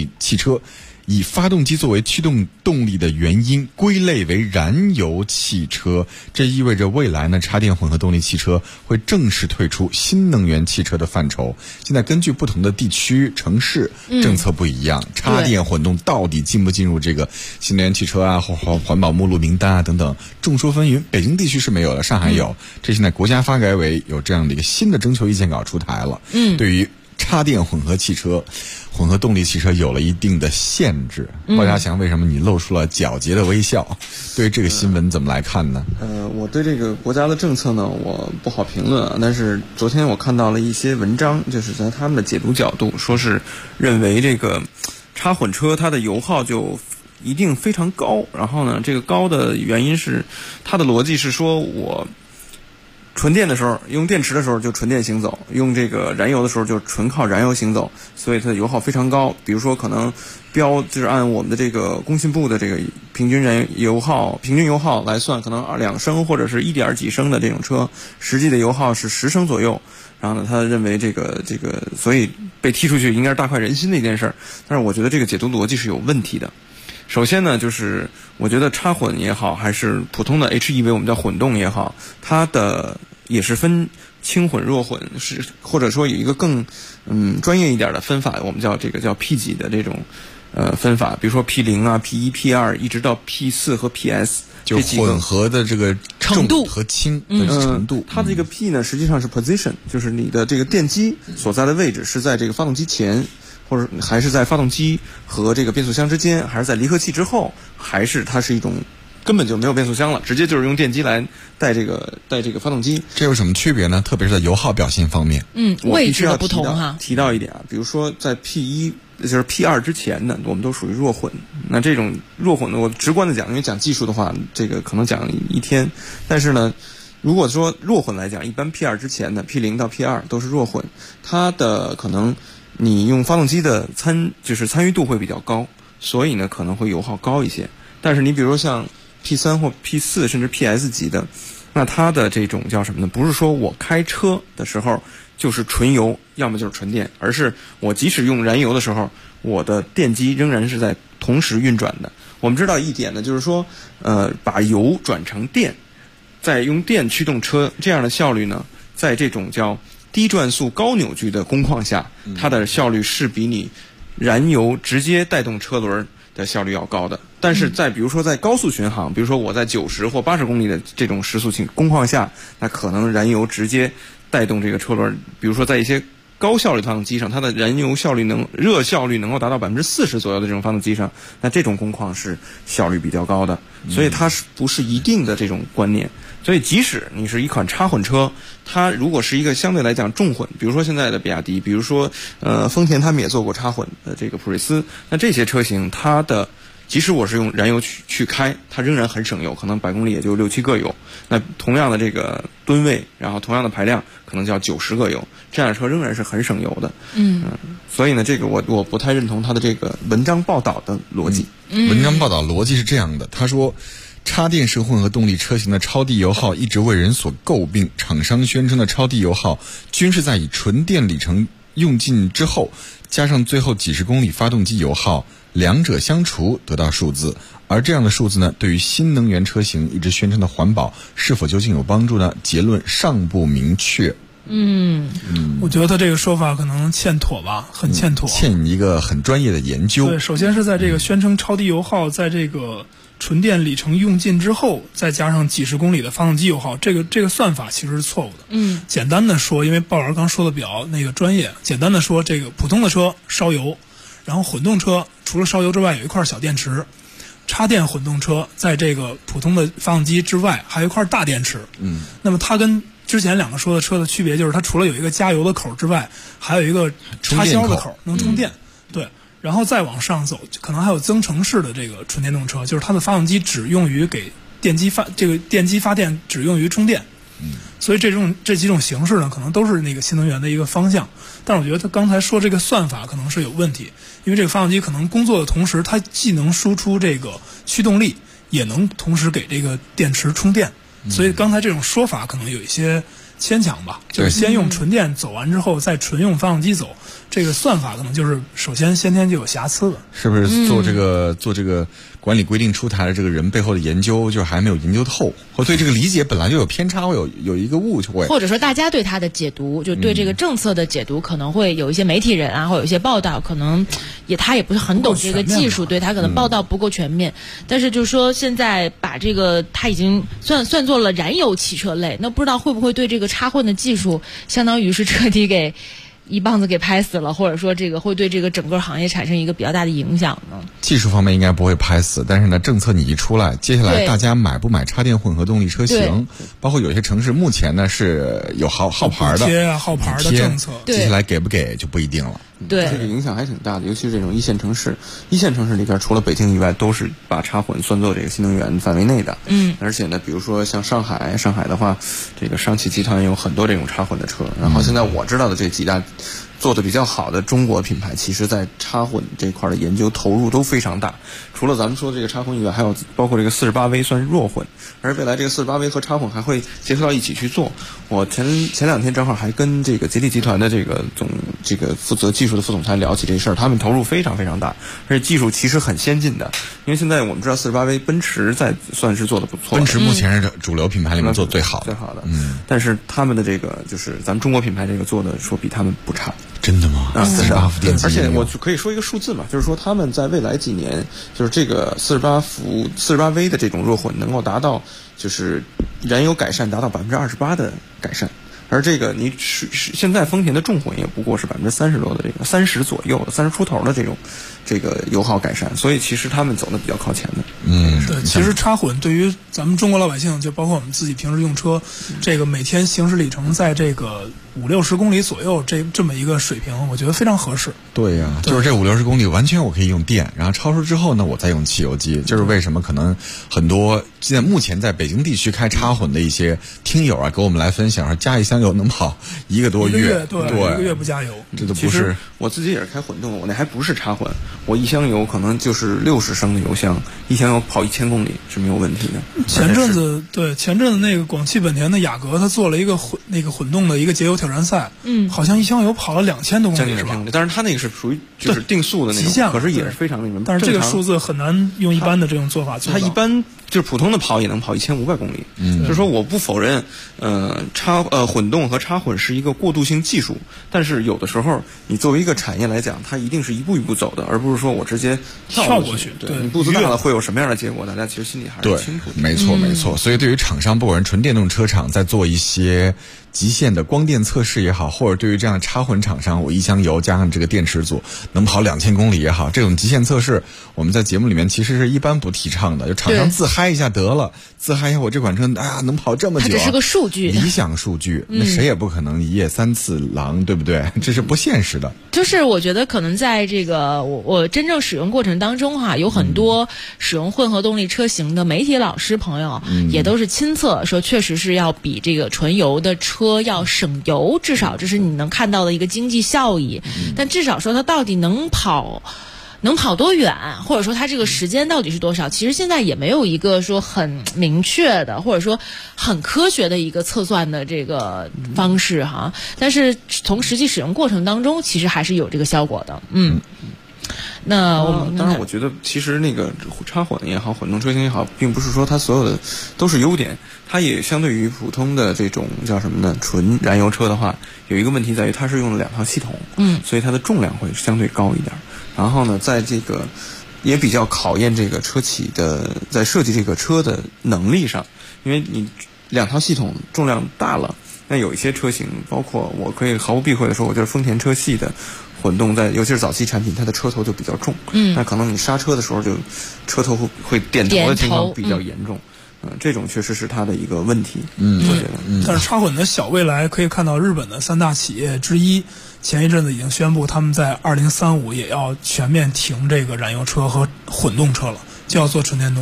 车以发动机作为驱动动力的原因归类为燃油汽车，这意味着未来呢，插电混合动力汽车会正式退出新能源汽车的范畴。现在根据不同的地区、城市政策不一样，插电混动到底进不进入这个新能源汽车啊，或环保目录名单啊等等，众说纷纭。北京地区是没有的，上海有。这现在国家发改委有这样的一个新的征求意见稿出台了。对于插电混合汽车、混合动力汽车有了一定的限制。鲍家祥，为什么你露出了皎洁的微笑？对于这个新闻怎么来看呢？ 我对这个国家的政策呢，我不好评论啊。但是昨天我看到了一些文章，就是在他们的解读角度，说是认为这个插混车它的油耗就一定非常高。然后呢，这个高的原因是，它的逻辑是说，我纯电的时候，用电池的时候就纯电行走，用这个燃油的时候就纯靠燃油行走，所以它的油耗非常高。比如说可能就是按我们的这个工信部的这个平均油耗来算，可能2升或者是1点几升的这种车，实际的油耗是10升左右。然后呢，他认为这个，所以被踢出去应该是大快人心的一件事儿。但是我觉得这个解读逻辑是有问题的。首先呢，就是我觉得插混也好，还是普通的 HEV 我们叫混动也好，它的也是分轻混、弱混，是或者说有一个更专业一点的分法，我们叫这个叫 P 级的这种分法，比如说 P0 啊、P1、P2 一直到 P4 和 PS， 就混合的这个程度和轻的程度。 它的这个 P 呢，实际上是 position， 就是你的这个电机所在的位置是在这个发动机前，或者还是在发动机和这个变速箱之间，还是在离合器之后，还是它是一种根本就没有变速箱了，直接就是用电机来带这个发动机。 这有什么区别呢？特别是在油耗表现方面。 位置的不同哈。 提到一点啊，比如说在 P1 就是 P2 之前呢，我们都属于弱混。那这种弱混呢，我直观的讲，因为讲技术的话，这个可能讲一天。但是呢，如果说弱混来讲，一般 P2 之前的 P0 到 P2 都是弱混，它的可能你用发动机的参与度会比较高，所以呢可能会油耗高一些。但是你比如说像 P3 或 P4 甚至 PS 级的，那它的这种叫什么呢？不是说我开车的时候就是纯油，要么就是纯电，而是我即使用燃油的时候，我的电机仍然是在同时运转的。我们知道一点呢，就是说把油转成电，再用电驱动车，这样的效率呢，在这种叫低转速高扭矩的工况下，它的效率是比你燃油直接带动车轮的效率要高的。但是比如说在高速巡航，比如说我在90或80公里的这种时速工况下，那可能燃油直接带动这个车轮，比如说在一些高效率发动机上，它的燃油热效率能够达到40%左右的这种发动机上，那这种工况是效率比较高的。所以它是不是一定的这种观念。所以即使你是一款插混车，它如果是一个相对来讲重混，比如说现在的比亚迪，比如说丰田他们也做过插混的这个普锐斯，那这些车型它的即使我是用燃油去开，它仍然很省油，可能100公里也就6-7个油。那同样的这个吨位，然后同样的排量，可能就要90个油，这样的车仍然是很省油的。所以呢，这个我不太认同他的这个文章报道的逻辑。 文章报道逻辑是这样的，他说，插电式混合动力车型的超低油耗一直为人所诟病，厂商宣称的超低油耗均是在以纯电里程用尽之后，加上最后几十公里发动机油耗，两者相除得到数字。而这样的数字呢，对于新能源车型一直宣称的环保是否究竟有帮助呢？结论尚不明确。 我觉得他这个说法可能欠妥吧，很欠妥， 欠一个很专业的研究。 对，首先是在这个宣称超低油耗，在这个纯电里程用尽之后，再加上几十公里的发动机油耗，这个算法其实是错误的。简单的说，因为鲍老师刚说的比较专业，简单的说，这个普通的车烧油，然后混动车除了烧油之外有一块小电池，插电混动车在这个普通的发动机之外还有一块大电池。那么它跟之前两个说的车的区别就是，它除了有一个加油的口之外，还有一个插销的口能充电。对，然后再往上走，可能还有增程式的这个纯电动车，就是它的发动机只用于给电机发电，只用于充电。所以这几种形式呢，可能都是那个新能源的一个方向。但是我觉得他刚才说这个算法可能是有问题，因为这个发动机可能工作的同时，它既能输出这个驱动力，也能同时给这个电池充电。所以刚才这种说法可能有一些牵强吧，就是先用纯电走完之后再纯用发动机走，这个算法可能就是首先先天就有瑕疵的。 是不是做这个管理规定出台的这个人背后的研究就还没有研究透，或对这个理解本来就有偏差，会有一个误会， 或者说大家对它的解读，就对这个政策的解读，可能会有一些媒体人啊，或有一些报道，可能他也不是很懂这个技术，对他可能报道不够全面。但是就是说现在把这个他已经算作了燃油汽车类，那不知道会不会对这个插混的技术，相当于是彻底给一棒子给拍死了，或者说这个会对这个整个行业产生一个比较大的影响呢？ 技术方面应该不会拍死，但是呢，政策你一出来，接下来大家买不买插电混合动力车型，包括有些城市目前呢是有号牌的号牌的政策， 接下来给不给就不一定了。 对， 这个影响还挺大的，尤其是这种一线城市里边，除了北京以外，都是把插混算作这个新能源范围内的。而且呢，比如说像上海的话，这个上汽集团有很多这种插混的车。然后现在我知道的这几大做的比较好的中国品牌，其实在插混这块的研究投入都非常大。除了咱们说这个插混以外，还有包括这个48V 算是弱混，而未来这个48V 和插混还会结合到一起去做。我前两天正好还跟这个吉利集团的这个负责技术的副总裁聊起这事儿，他们投入非常非常大，而且技术其实很先进的。因为现在我们知道48V 奔驰算是做的不错的， 奔驰目前是主流品牌里面做最好的， 但是他们的这个就是咱们中国品牌这个做的说比他们不差。 真的吗？48伏电机， 而且我可以说一个数字嘛，就是说他们在未来几年，就是这个48V 的这种弱混能够达到，就是燃油改善达到28%的改善。而这个你现在丰田的重混也不过是30%多的这个30左右的30出头的这个油耗改善，所以其实他们走的比较靠前的。 对，其实插混对于咱们中国老百姓，就包括我们自己平时用车，这个每天行驶里程在这个50-60公里左右这么一个水平，我觉得非常合适。 对呀，就是这50-60公里完全我可以用电，然后超出之后呢，我再用汽油机。就是为什么可能很多现在目前在北京地区开插混的一些听友啊，给我们来分享说加一箱油能跑1个多月， 对，1个月不加油， 这都不是。 我自己也是开混动，我那还不是插混，我一箱油可能就是60升的油箱，一箱油跑1000公里是没有问题的。 前阵子那个广汽本田的雅阁，它做了一个混动的一个节油挑战赛，好像一箱油跑了2000多公里是吧？ 但是它那个是属于就是定速的那种极限， 可是也是非常那种。 但是这个数字很难用一般的这种做法做到。 它一般就是普通的跑也能跑1500公里。就是说我不否认，混动和插混是一个过渡性技术，但是有的时候你作为一个产业来讲，它一定是一步一步走的，而不是说我直接跳过去。 对，你步子大了会有什么样的结果，大家其实心里还是清楚的。 没错。所以对于厂商，不管是纯电动车厂在做一些极限的光电测试也好，或者对于这样的插混厂商，我一箱油加上这个电池组能跑2000公里也好，这种极限测试我们在节目里面其实是一般不提倡的，就厂商自嗨一下得了，自嗨一下我这款车能跑这么久， 它只是个数据， 理想数据，那谁也不可能一夜3次郎，对不对？这是不现实的。 就是我觉得可能在这个我真正使用过程当中有很多使用混合动力车型的媒体老师朋友也都是亲测说，确实是要比这个纯油的车要省油，至少这是你能看到的一个经济效益。但至少说它到底能跑多远，或者说它这个时间到底是多少，其实现在也没有一个说很明确的或者说很科学的一个测算的这个方式哈。但是从实际使用过程当中，其实还是有这个效果的。那我们当然，我觉得其实那个插混也好，混动车型也好，并不是说它所有的都是优点，它也相对于普通的这种叫什么呢？纯燃油车的话，有一个问题在于它是用了2套系统，所以它的重量会相对高一点。然后呢，在这个也比较考验这个车企的在设计这个车的能力上，因为你2套系统重量大了，那有一些车型，包括我可以毫不避讳的说，我觉得丰田车系的混动尤其是早期产品，它的车头就比较重，那可能你刹车的时候就车头会点头的情况比较严重。这种确实是它的一个问题。我觉得。 但是插混的小未来可以看到，日本的3大企业之一前一阵子已经宣布，他们在2035也要全面停这个燃油车和混动车了，就要做纯电动了。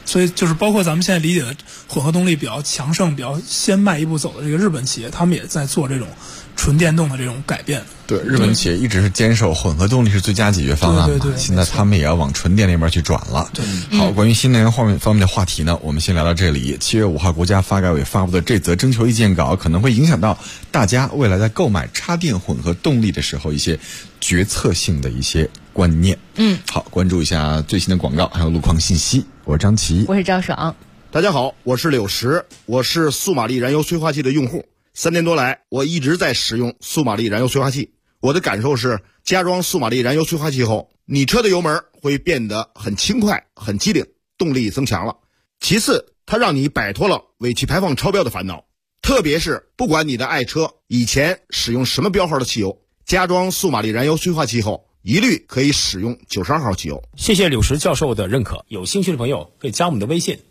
所以就是包括咱们现在理解的混合动力比较强盛、比较先迈一步走的这个日本企业，他们也在做这种纯电动的这种改变。 对，日本企业一直是坚守混合动力是最佳解决方案嘛， 对， 现在他们也要往纯电那边去转了。好，关于新能源方面的话题呢，我们先聊到这里。7月5号，国家发改委发布的这则征求意见稿，可能会影响到大家未来在购买插电混合动力的时候一些决策性的一些观念。好，关注一下最新的广告还有路况信息。我是张琪， 我是赵爽。 大家好，我是柳石，我是速马力燃油催化器的用户。3年多来，我一直在使用速马力燃油催化器。我的感受是，加装速马力燃油催化器后，你车的油门会变得很轻快、很机灵，动力增强了。其次，它让你摆脱了尾气排放超标的烦恼。特别是不管你的爱车以前使用什么标号的汽油，加装速马力燃油催化器后，一律可以使用92号汽油。 谢谢柳石教授的认可，有兴趣的朋友可以加我们的微信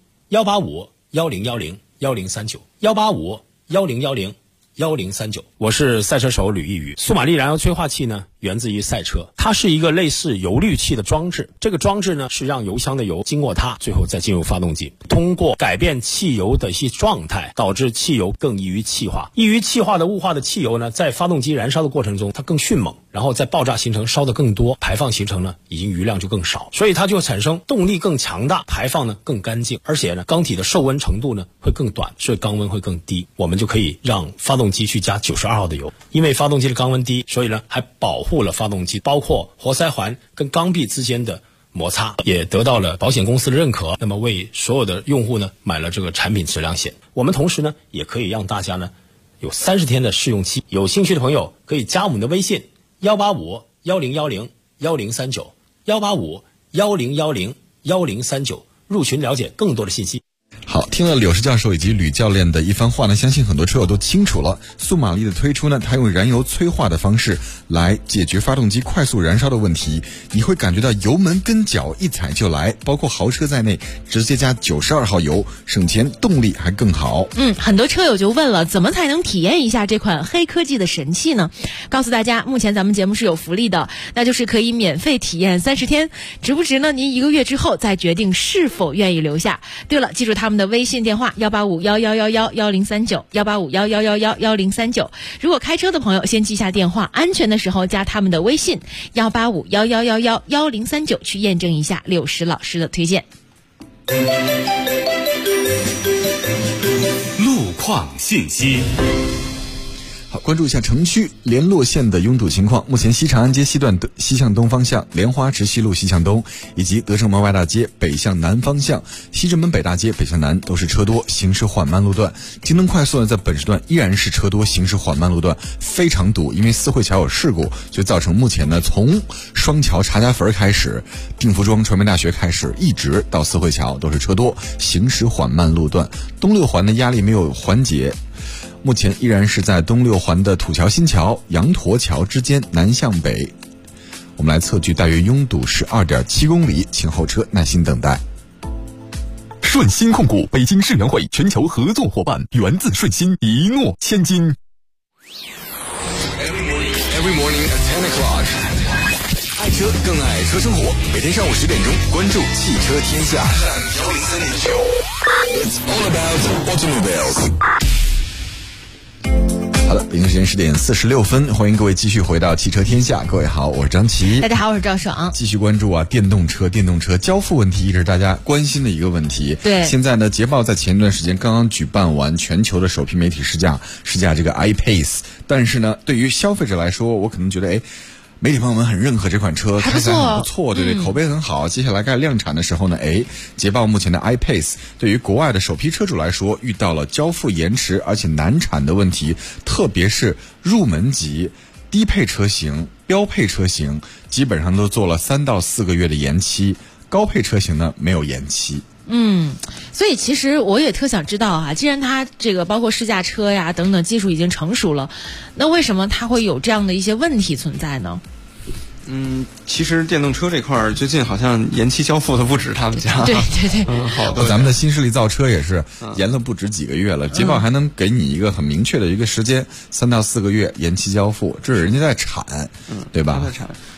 185-1010-1039，185-1010-1039。我是赛车手吕一宇。速马力燃油催化器呢，源自于赛车，它是一个类似油滤器的装置。这个装置呢，是让油箱的油经过它，最后再进入发动机，通过改变汽油的一些状态，导致汽油更易于气化。易于气化的雾化的汽油呢，在发动机燃烧的过程中，它更迅猛，然后在爆炸形成烧得更多，排放形成呢，已经余量就更少，所以它就产生动力更强大，排放呢更干净，而且呢，缸体的受温程度呢会更短，所以缸温会更低。我们就可以让发动机去加92号的油，因为发动机的缸温低，所以呢还保护了发动机，包括活塞环跟缸壁之间的摩擦，也得到了保险公司的认可。那么为所有的用户呢买了这个产品质量险。我们同时呢也可以让大家呢有30天的试用期。有兴趣的朋友可以加我们的微信185-1010-1039，185-1010-1039，入群了解更多的信息。 好，听了柳石教授以及吕教练的一番话呢，相信很多车友都清楚了。速马力的推出呢，它用燃油催化的方式来解决发动机快速燃烧的问题，你会感觉到油门跟脚一踩就来，包括豪车在内，直接加92号油，省钱，动力还更好。 很多车友就问了，怎么才能体验一下这款黑科技的神器呢？告诉大家，目前咱们节目是有福利的，那就是可以免费体验30天，值不值呢？您1个月之后再决定是否愿意留下。对了，记住他们的微信电话185-1111-1039，185-1111-1039。如果开车的朋友先记下电话，安全的时候加他们的微信185-1111-1039去验证一下柳石老师的推荐。 路况信息。 好，关注一下城区联络线的拥堵情况。目前西长安街西段西向东方向，莲花池西路西向东，以及德胜门外大街北向南方向，西直门北大街北向南都是车多，行驶缓慢路段。京东快速呢，在本时段依然是车多，行驶缓慢路段非常堵，因为四惠桥有事故，就造成目前呢从双桥查家坟开始，定福庄传媒大学开始，一直到四惠桥都是车多，行驶缓慢路段。东六环的压力没有缓解。目前依然是在东六环的土桥新桥、羊驼桥之间南向北，我们来测距，大约拥堵是2.7公里，请后车耐心等待。 顺鑫控股北京世园会全球合作伙伴，源自顺鑫，一诺千金。 Every morning at 10 o'clock， 爱车更爱车生活。每天上午10点钟，关注汽车天下。It's all about automobiles。 好的，北京时间10点46分，欢迎各位继续回到汽车天下。各位好，我是张琪。 大家好，我是赵爽。 继续关注电动车交付问题，一直是大家关心的一个问题。 对， 现在呢，捷豹在前一段时间刚刚举办完全球的首批媒体试驾这个 iPace， 但是呢，对于消费者来说，我可能觉得媒体朋友们很认可这款车，开起来很不错，对对，口碑很好。接下来该量产的时候呢，捷豹目前的 iPace 对于国外的首批车主来说，遇到了交付延迟而且难产的问题，特别是入门级、低配车型、标配车型，基本上都做了3到4个月的延期，高配车型呢没有延期。 所以其实我也特想知道既然它这个包括试驾车呀等等技术已经成熟了，那为什么它会有这样的一些问题存在呢？ 其实电动车这块儿最近好像延期交付的不止他们家。 对， 好多咱们的新势力造车也是延了不止几个月了。捷豹还能给你一个很明确的一个时间，3到4个月延期交付，这是人家在产，对吧？ 在产。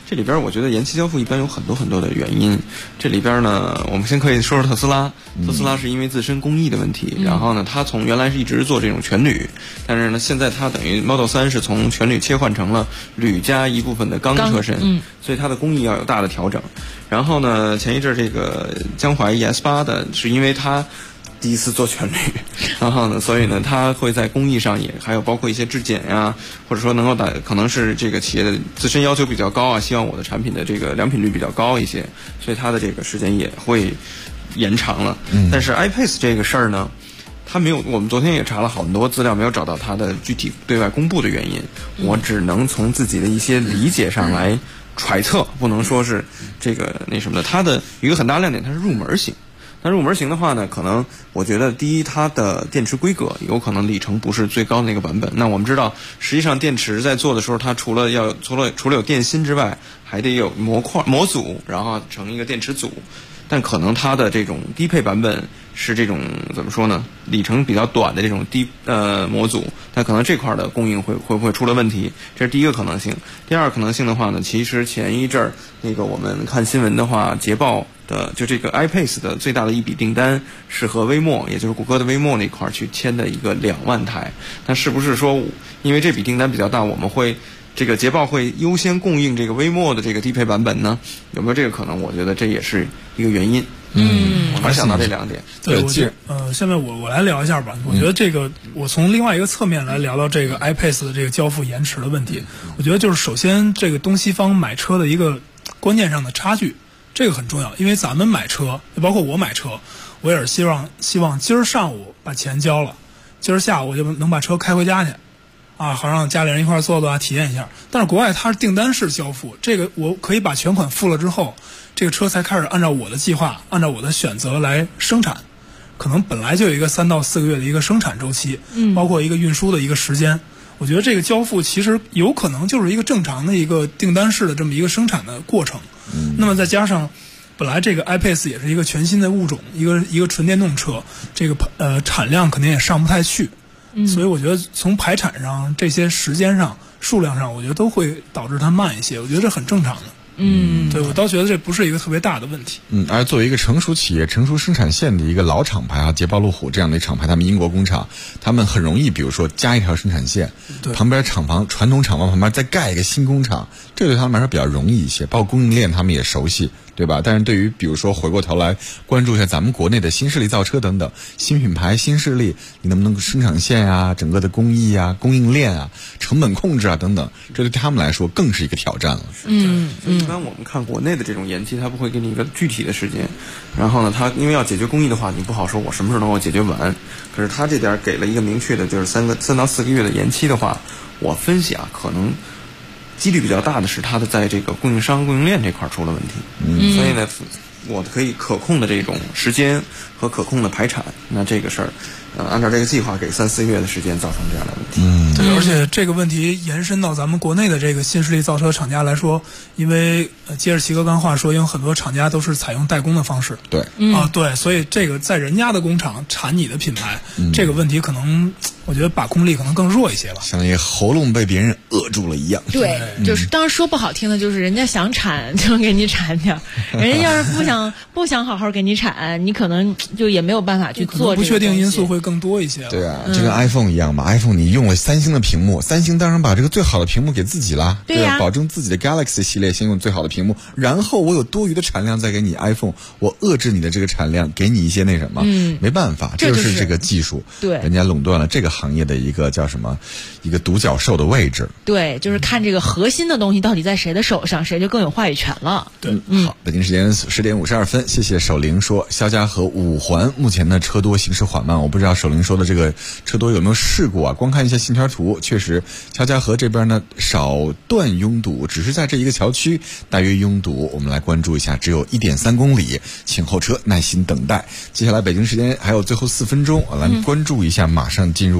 这里边我觉得延期交付一般有很多的原因。这里边呢，我们先可以说说特斯拉。特斯拉是因为自身工艺的问题，然后呢，它从原来是一直做这种全铝，但是呢，现在它等于 Model 3是从全铝切换成了铝加一部分的钢车身，所以它的工艺要有大的调整。然后呢，前一阵这个江淮 ES8 的是因为它第一次做全铝，然后呢，所以呢，它会在工艺上也还有包括一些质检呀，或者说能够可能是这个企业的自身要求比较高啊，希望我的产品的这个良品率比较高一些，所以它的这个时间也会延长了。但是 iPace 这个事儿呢，它没有，我们昨天也查了很多资料，没有找到它的具体对外公布的原因，我只能从自己的一些理解上来揣测，不能说是这个那什么的。它的一个很大亮点，它是入门型。那入门型的话呢，可能我觉得第一，它的电池规格有可能里程不是最高的那个版本。那我们知道，实际上电池在做的时候，它除了有电芯之外，还得有模组，然后成一个电池组。但可能它的这种低配版本是这种怎么说呢？里程比较短的这种模组，但可能这块的供应会不会出了问题？这是第一个可能性。第二个可能性的话呢，其实前一阵儿那个我们看新闻的话，捷豹的就这个 iPace 的最大的一笔订单是和微墨，也就是谷歌的微墨那块去签的一个2万台。那是不是说因为这笔订单比较大，我们会这个捷豹会优先供应这个微墨的这个低配版本呢？有没有这个可能？我觉得这也是一个原因。我能想到这2点。 对，现在我来聊一下吧。我觉得这个我从另外一个侧面来聊聊这个 iPace 的这个交付延迟的问题。我觉得就是首先这个东西方买车的一个观念上的差距，这个很重要。因为咱们买车，包括我买车，我也是希望今儿上午把钱交了，今儿下午我就能把车开回家去。好让家里人一块坐坐体验一下。但是国外它是订单式交付，这个我可以把全款付了之后，这个车才开始按照我的计划，按照我的选择来生产。可能本来就有一个3到4个月的一个生产周期，包括一个运输的一个时间。我觉得这个交付其实有可能就是一个正常的一个订单式的这么一个生产的过程。那么再加上本来这个 iPace 也是一个全新的物种，一个纯电动车，这个产量肯定也上不太去。所以我觉得从排产上、这些时间上、数量上，我觉得都会导致它慢一些。我觉得这很正常的。对，我倒觉得这不是一个特别大的问题。 而作为一个成熟企业、成熟生产线的一个老厂牌捷豹路虎这样的厂牌，他们英国工厂，他们很容易，比如说加一条生产线，旁边传统厂房旁边再盖一个新工厂，这对他们来说比较容易一些。包括供应链他们也熟悉，对吧？但是对于比如说回过头来关注一下咱们国内的新势力造车等等新品牌、新势力，你能不能生产线啊、整个的工艺啊、供应链啊、成本控制啊等等，这对他们来说更是一个挑战了。 一般我们看国内的这种延期，它不会给你一个具体的时间，然后呢，它因为要解决工艺的话，你不好说我什么时候能够解决完。可是它这点给了一个明确的，就是3到4个月的延期的话，我分析可能几率比较大的是它的在这个供应链这块出了问题。所以呢，我可以可控的这种时间和可控的排产，那这个事儿，按照这个计划给3、4个月的时间造成这样的问题。 对，而且这个问题延伸到咱们国内的这个新势力造车厂家来说，因为接着齐哥刚话说，因为很多厂家都是采用代工的方式。 对， 对，所以这个在人家的工厂产你的品牌，这个问题可能我觉得把控力可能更弱一些吧。 相当于喉咙被别人扼住了一样。 对，就是当然说不好听的，就是人家想产就给你产点，人家要是不想好好给你产，你可能就也没有办法去做。 不确定因素会更多一些。 对啊，就跟 iPhone 一样嘛，iPhone 你用了3星的屏幕，三星当然把这个最好的屏幕给自己啦， 对呀， 保证自己的 Galaxy 系列先用最好的屏幕，然后我有多余的产量再给你 iPhone， 我遏制你的这个产量，给你一些那什么，没办法，这就是这个技术， 对， 人家垄断了这个行业的一个叫什么，一个独角兽的位置。 对，就是看这个核心的东西到底在谁的手上，谁就更有话语权了。 对， 好，北京时间10点52分，谢谢守灵说，肖家河5环目前的车多，行驶缓慢，我不知道守灵说的这个车多有没有事故啊？光看一下信条图，确实肖家河这边呢少段拥堵，只是在这一个桥区大约拥堵，我们来关注一下，只有1.3公里，请后车耐心等待。接下来北京时间还有最后4分钟，我来关注一下马上进入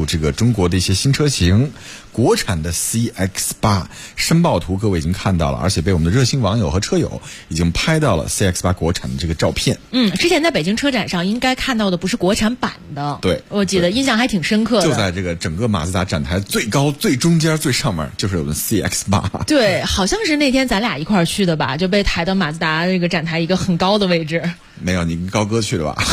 这个中国的一些新车型，国产的 CX-8 申报图各位已经看到了，而且被我们的热心网友和车友已经拍到了 CX-8 国产的这个照片。 之前在北京车展上应该看到的不是国产版的， 对， 我记得印象还挺深刻的。 就在这个整个马自达展台最高、最中间、最上面，就是我们 CX-8。 对，好像是那天咱俩一块儿去的吧，就被抬到马自达这个展台一个很高的位置。 没有，你跟高哥去的吧？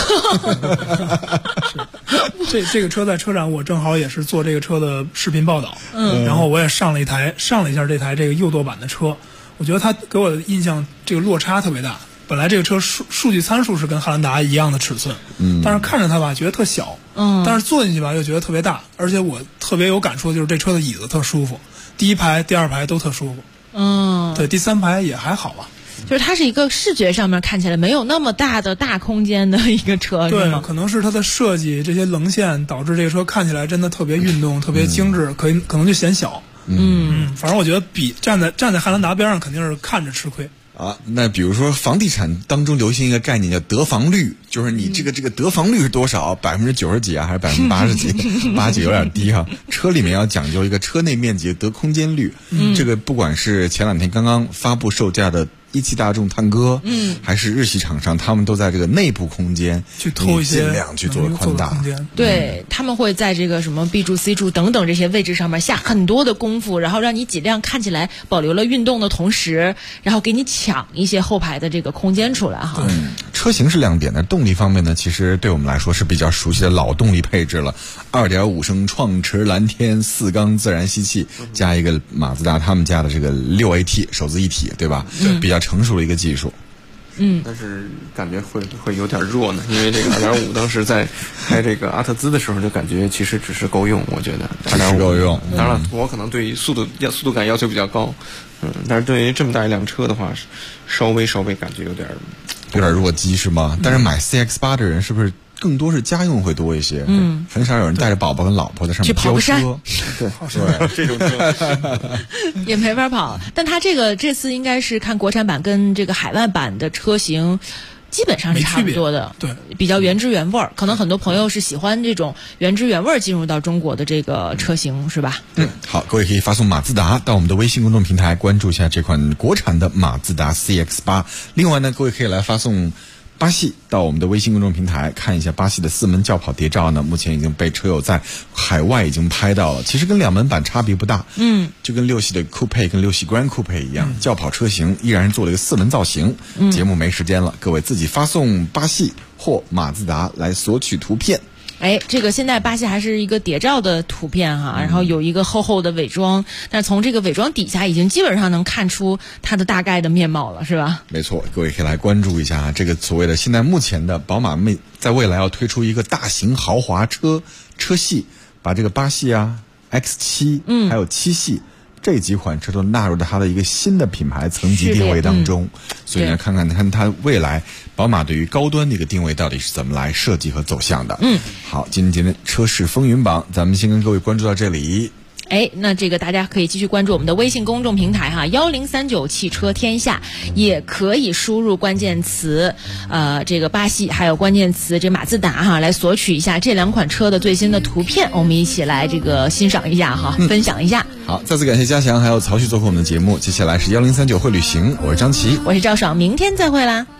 这个车在车展，我正好也是做这个车的视频报道，然后我也上了一下这台这个右舵版的车，我觉得它给我的印象这个落差特别大。本来这个车数据参数是跟汉兰达一样的尺寸，但是看着它吧觉得特小，但是坐进去吧又觉得特别大，而且我特别有感触的就是这车的椅子特舒服，第一排、第二排都特舒服，对，第三排也还好吧。 就是它是一个视觉上面看起来没有那么大的大空间的一个车， 对， 是吗？ 可能是它的设计这些棱线导致这个车看起来真的特别运动、特别精致，可能就显小。反正我觉得比站在汉兰达边上肯定是看着吃亏。 那比如说房地产当中流行一个概念叫得房率，就是你这个得房率是多少，90%几啊，还是80%几？80%几有点低哈。车里面要讲究一个车内面积得空间率，这个不管是前两天刚刚发布售价的17大众探歌，还是日系厂商，他们都在这个内部空间去偷一些尽量去做宽大。 对，他们会在这个什么 B 柱、C 柱等等这些位置上面下很多的功夫，然后让你尽量看起来保留了运动的同时，然后给你抢一些后排的这个空间出来哈。 车型是亮点的，动力方面呢，其实对我们来说是比较熟悉的老动力配置了，2.5升创驰蓝天4缸自然吸气，加一个马自达他们家的这个6AT 手自一体，对吧？比较成熟的一个技术。 但是感觉会有点弱呢，因为这个2.5当时在开这个阿特兹的时候就感觉其实只是够用，我觉得只是够用。 当然我可能对于速度感要求比较高，但是对于这么大一辆车的话，稍微感觉有点弱鸡是吗？但是买 CX-8 的人是不是更多是家用会多一些？很少有人带着宝宝跟老婆在上面飙车。 对，这种车也没法跑。但它这次应该是看国产版跟这个海外版的车型基本上是差不多的， 对， 比较原汁原味儿。可能很多朋友是喜欢这种原汁原味儿进入到中国的这个车型，是吧？ 好，各位可以发送马自达到我们的微信公众平台，关注一下这款国产的马自达 CX-8。另外呢，各位可以来发送巴系到我们的微信公众平台，看一下巴系的4门轿跑谍照呢，目前已经被车友在海外已经拍到了。其实跟2门版差别不大，就跟6系的 Coupe 跟6系 Grand Coupe 一样，轿跑车型依然是做了一个4门造型。节目没时间了，各位自己发送巴系或马自达来索取图片。 这个现在巴系还是一个谍照的图片哈，然后有一个厚厚的伪装，但是从这个伪装底下已经基本上能看出它的大概的面貌了，是吧？ 没错，各位可以来关注一下这个所谓的现在目前的宝马在未来要推出一个大型豪华车系，把这个8系啊、X7，还有7系。这几款车都纳入到它的一个新的品牌层级定位当中，所以呢，看它未来宝马对于高端的一个定位到底是怎么来设计和走向的。好，今天的车市风云榜，咱们先跟各位关注到这里。 那这个大家可以继续关注我们的微信公众平台哈，1039汽车天下，也可以输入关键词这个巴系，还有关键词这马自达哈，来索取一下这2款车的最新的图片，我们一起来这个欣赏一下哈，分享一下。 好，再次感谢嘉祥还有曹旭做客我们的节目，接下来是1039会旅行，我是张琪， 我是赵爽，明天再会啦。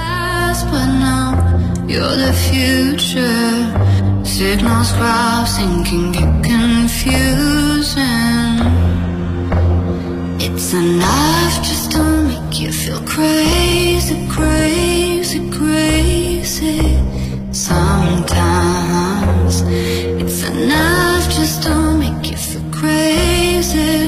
Signals crossing can get confusing. It's enough just to make you feel crazy, crazy, crazy. Sometimes it's enough just to make you feel crazy.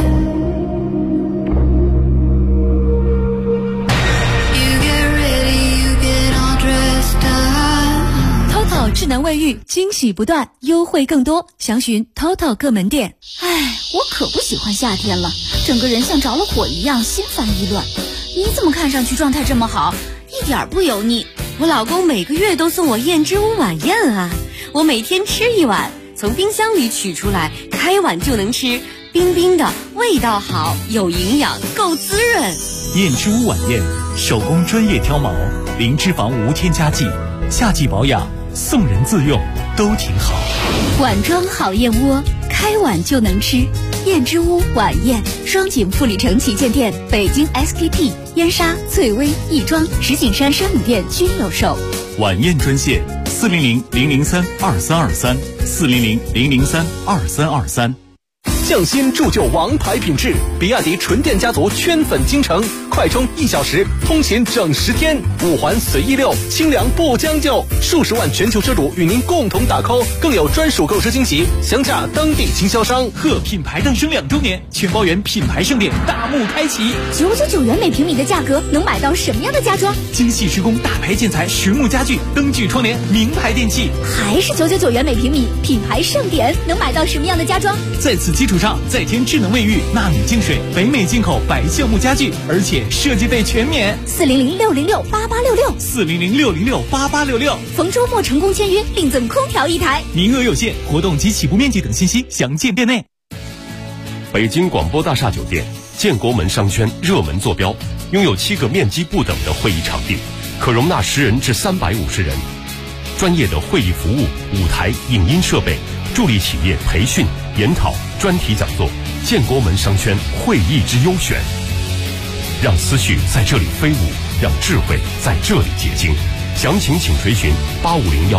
You get ready, you get all dressed up.TOTO 智能卫浴，惊喜不断，优惠更多，详询 TOTO 各门店。 我可不喜欢夏天了，整个人像着了火一样，心烦意乱。你怎么看上去状态这么好，一点不油腻？ 我老公每个月都送我燕之屋晚宴啊，我每天吃1碗，从冰箱里取出来，开碗就能吃，冰冰的，味道好，有营养，够滋润。 燕之屋晚宴，手工专业挑毛，零脂肪无添加剂，夏季保养送人自用都挺好。 碗装好燕窝，开碗就能吃。燕之屋晚宴，双井富力城旗舰店、北京 SKP、燕莎、翠微、亦庄、石景山山姆店均有售。 晚宴专线400-003-2323，400-003-2323。 匠心铸就王牌品质，比亚迪纯电家族圈粉京城，快充1小时，通勤整10天，5环随意溜，清凉不将就，数十万全球车主与您共同打 call， 更有专属购车惊喜，详价当地经销商。 贺品牌诞生2周年，全包圆品牌盛典大幕开启 ，999元每平米的价格能买到什么样的家装？ 精细施工大牌建材，实木家具，灯具窗帘，名牌电器， 还是999元每平米，品牌盛典能买到什么样的家装？ 在此基础上再添智能卫浴、纳米净水、北美进口白橡木家具，而且设计费全免。 400-606-8866，400-606-8866，逢周末成功签约，另赠空调1台， 名额有限，活动及起步面积等信息详见店内。 北京广播大厦酒店建国门商圈热门坐标，拥有7个面积不等的会议场地，可容纳10人至350人，专业的会议服务、舞台、影音设备，助力企业培训、研讨、专题讲座。建国门商圈会议之优选，让思绪在这里飞舞，让智慧在这里结晶。详情请垂询8501